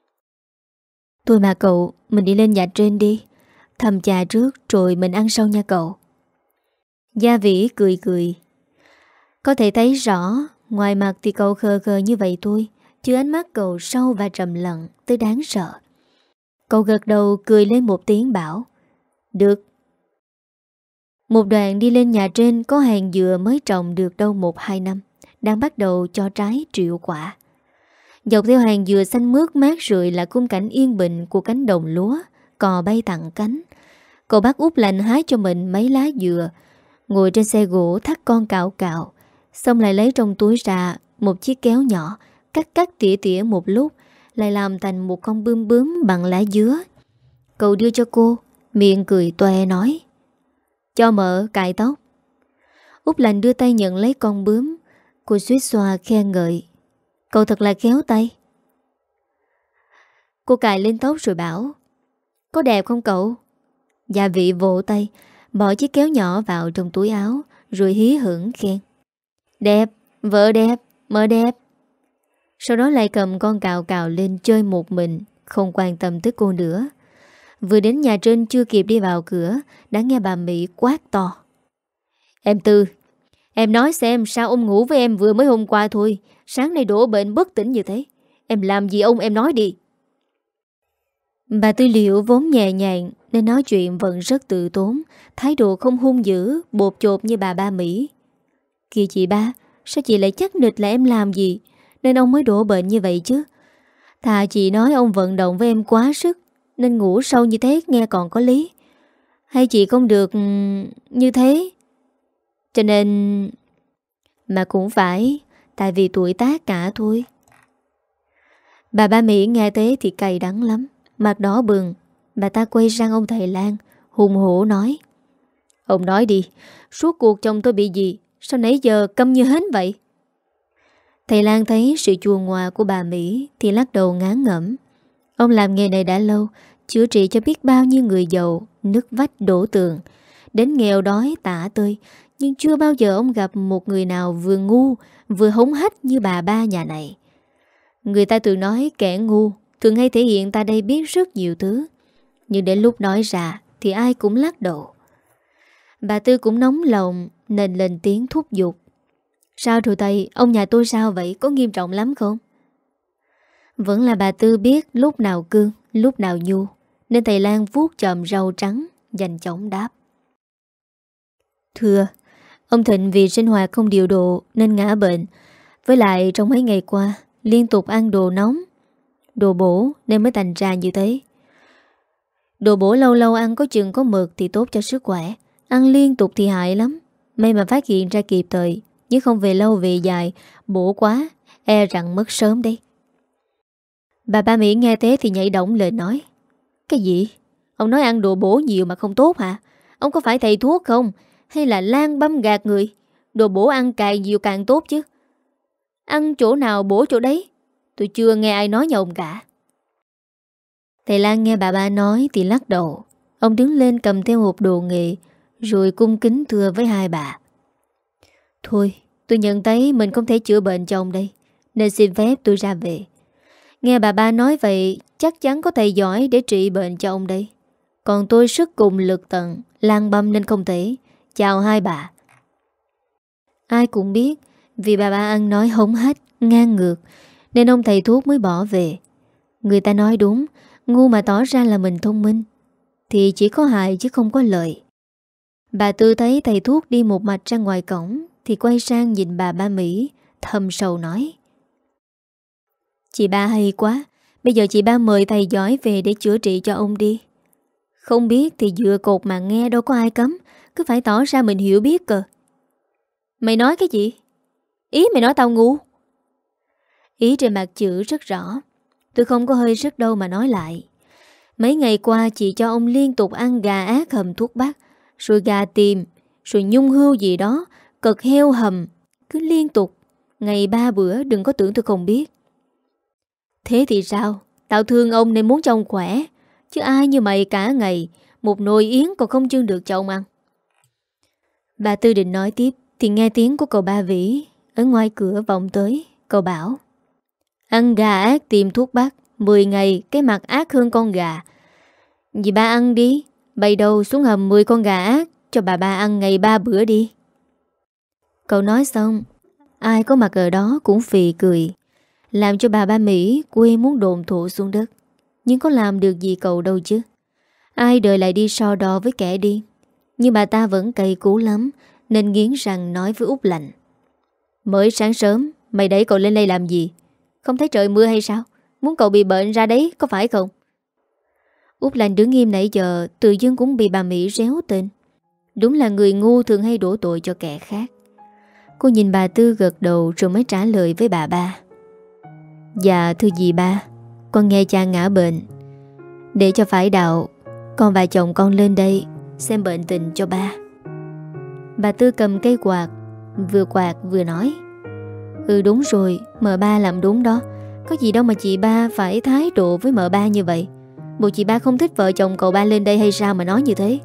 Thôi mà cậu, mình đi lên nhà trên đi. Thầm trà trước rồi mình ăn sau nha cậu. Gia Vĩ cười cười. Có thể thấy rõ, ngoài mặt thì cậu khờ khờ như vậy thôi, chứ ánh mắt cậu sâu và trầm lặng tới đáng sợ. Cậu gật đầu cười lên một tiếng bảo: Được. Một đoạn đi lên nhà trên có hàng dừa mới trồng được đâu một hai năm, đang bắt đầu cho trái triệu quả. Dọc theo hàng dừa xanh mướt mát rượi là khung cảnh yên bình của cánh đồng lúa, cò bay tặng cánh. Cậu bác Út Lanh hái cho mình mấy lá dừa, ngồi trên xe gỗ thắt con cạo cạo, xong lại lấy trong túi ra một chiếc kéo nhỏ, cắt cắt tỉa tỉa một lúc, lại làm thành một con bướm bướm bằng lá dứa. Cậu đưa cho cô, miệng cười toe nói: Cho mợ cài tóc. Út Lanh đưa tay nhận lấy con bướm. Cô suýt xoa khen ngợi: Cậu thật là khéo tay. Cô cài lên tóc rồi bảo: Có đẹp không cậu? Gia Vị vỗ tay, bỏ chiếc kéo nhỏ vào trong túi áo, rồi hí hửng khen: Đẹp, vợ đẹp, mợ đẹp. Sau đó lại cầm con cào cào lên chơi một mình, không quan tâm tới cô nữa. Vừa đến nhà trên chưa kịp đi vào cửa, đã nghe bà Mỹ quát to: Em Tư, em nói xem sao ông ngủ với em vừa mới hôm qua thôi, sáng nay đổ bệnh bất tỉnh như thế. Em làm gì ông em nói đi. Bà Tư Liệu vốn nhẹ nhàng nên nói chuyện vẫn rất tự tốn, thái độ không hung dữ, bột chột như bà ba Mỹ. Kìa chị ba, sao chị lại chắc nịch là em làm gì nên ông mới đổ bệnh như vậy chứ? Thà chị nói ông vận động với em quá sức nên ngủ sâu như thế nghe còn có lý. Hay chị không được như thế? Cho nên... Mà cũng phải, tại vì tuổi tác cả thôi. Bà ba Mỹ nghe thế thì cay đắng lắm, mặt đỏ bừng. Bà ta quay sang ông thầy Lan, hùng hổ nói: Ông nói đi, suốt cuộc chồng tôi bị gì, sao nãy giờ câm như hến vậy? Thầy Lan thấy sự chua ngoa của bà Mỹ thì lắc đầu ngán ngẩm. Ông làm nghề này đã lâu, chữa trị cho biết bao nhiêu người giàu, nứt vách đổ tường, đến nghèo đói tả tơi, nhưng chưa bao giờ ông gặp một người nào vừa ngu vừa hống hách như bà ba nhà này. Người ta thường nói kẻ ngu thường hay thể hiện ta đây biết rất nhiều thứ, nhưng đến lúc nói ra thì ai cũng lắc đầu. Bà Tư cũng nóng lòng nên lên tiếng thúc giục: Sao rồi thầy, ông nhà tôi sao vậy, có nghiêm trọng lắm không? Vẫn là bà Tư biết lúc nào cương, lúc nào nhu, nên thầy Lan vuốt chòm râu trắng, nhanh chóng đáp: Thưa, ông Thịnh vì sinh hoạt không điều độ nên ngã bệnh. Với lại trong mấy ngày qua liên tục ăn đồ nóng, đồ bổ nên mới thành ra như thế. Đồ bổ lâu lâu ăn có chừng có mực thì tốt cho sức khỏe, ăn liên tục thì hại lắm. May mà phát hiện ra kịp thời, chứ không về lâu về dài bổ quá e rằng mất sớm đấy. Bà ba Mỹ nghe thế thì nhảy động lên nói: Cái gì? Ông nói ăn đồ bổ nhiều mà không tốt hả? Ông có phải thầy thuốc không? Hay là lan băm gạt người? Đồ bổ ăn càng nhiều càng tốt chứ. Ăn chỗ nào bổ chỗ đấy. Tôi chưa nghe ai nói nhà ông cả. Thầy Lan nghe bà ba nói thì lắc đầu. Ông đứng lên cầm theo hộp đồ nghề, rồi cung kính thưa với hai bà: Thôi, tôi nhận thấy mình không thể chữa bệnh cho ông đây, nên xin phép tôi ra về. Nghe bà ba nói vậy, chắc chắn có thầy giỏi để trị bệnh cho ông đây. Còn tôi sức cùng lực tận, lang băm nên không thể. Chào hai bà. Ai cũng biết, vì bà ba ăn nói hống hách, ngang ngược, nên ông thầy thuốc mới bỏ về. Người ta nói đúng, ngu mà tỏ ra là mình thông minh thì chỉ có hại chứ không có lợi. Bà Tư thấy thầy thuốc đi một mạch ra ngoài cổng thì quay sang nhìn bà ba Mỹ, thầm sầu nói: Chị ba hay quá, bây giờ chị ba mời thầy giỏi về để chữa trị cho ông đi. Không biết thì dựa cột mà nghe, đâu có ai cấm, cứ phải tỏ ra mình hiểu biết cơ. Mày nói cái gì? Ý mày nói tao ngu? Ý trên mặt chữ rất rõ. Tôi không có hơi sức đâu mà nói lại. Mấy ngày qua chị cho ông liên tục ăn gà ác hầm thuốc bắc, rồi gà tiềm, rồi nhung hươu gì đó, cực heo hầm, cứ liên tục, ngày ba bữa, đừng có tưởng tôi không biết. Thế thì sao? Tao thương ông nên muốn cho ông khỏe, chứ ai như mày cả ngày một nồi yến còn không chưng được cho ông ăn. Bà Tư định nói tiếp thì nghe tiếng của cậu Ba Vĩ ở ngoài cửa vọng tới. Cậu bảo: Ăn gà ác tìm thuốc bắc, mười ngày cái mặt ác hơn con gà. Dì ba ăn đi, bày đầu xuống hầm mười con gà ác cho bà ba ăn ngày ba bữa đi. Cậu nói xong, ai có mặt ở đó cũng phì cười, làm cho bà ba Mỹ quê muốn đồn thổ xuống đất. Nhưng có làm được gì cậu đâu chứ. Ai đời lại đi so đo với kẻ điên. Nhưng bà ta vẫn cay cú lắm, nên nghiến răng nói với Út Lạnh: Mới sáng sớm mày đẩy cậu lên đây làm gì? Không thấy trời mưa hay sao? Muốn cậu bị bệnh ra đấy, có phải không? Út Lạnh đứng im nãy giờ, tự dưng cũng bị bà Mỹ réo tên. Đúng là người ngu thường hay đổ tội cho kẻ khác. Cô nhìn bà Tư gật đầu rồi mới trả lời với bà ba: Dạ thưa dì ba, con nghe cha ngã bệnh. Để cho phải đạo, con và chồng con lên đây xem bệnh tình cho ba. Bà Tư cầm cây quạt, vừa quạt vừa nói: Ừ đúng rồi, mợ ba làm đúng đó. Có gì đâu mà chị ba phải thái độ với mợ ba như vậy. Bộ chị ba không thích vợ chồng cậu ba lên đây hay sao mà nói như thế?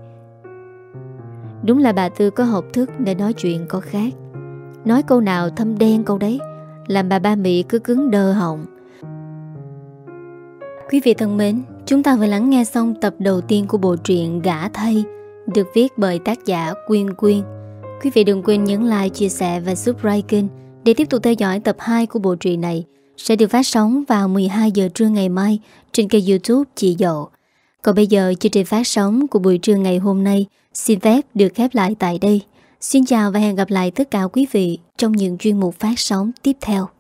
Đúng là bà Tư có học thức nên nói chuyện có khác. Nói câu nào thâm đen câu đấy, làm bà ba Mỹ cứ cứng đơ họng. Quý vị thân mến, chúng ta vừa lắng nghe xong tập đầu tiên của bộ truyện Gả Thay, được viết bởi tác giả Quyên Quyên. Quý vị đừng quên nhấn like, chia sẻ và subscribe kênh để tiếp tục theo dõi tập hai của bộ truyện này, sẽ được phát sóng vào mười hai giờ trưa ngày mai trên kênh YouTube Chị Dậu. Còn bây giờ, chương trình phát sóng của buổi trưa ngày hôm nay xin phép được khép lại tại đây. Xin chào và hẹn gặp lại tất cả quý vị trong những chuyên mục phát sóng tiếp theo.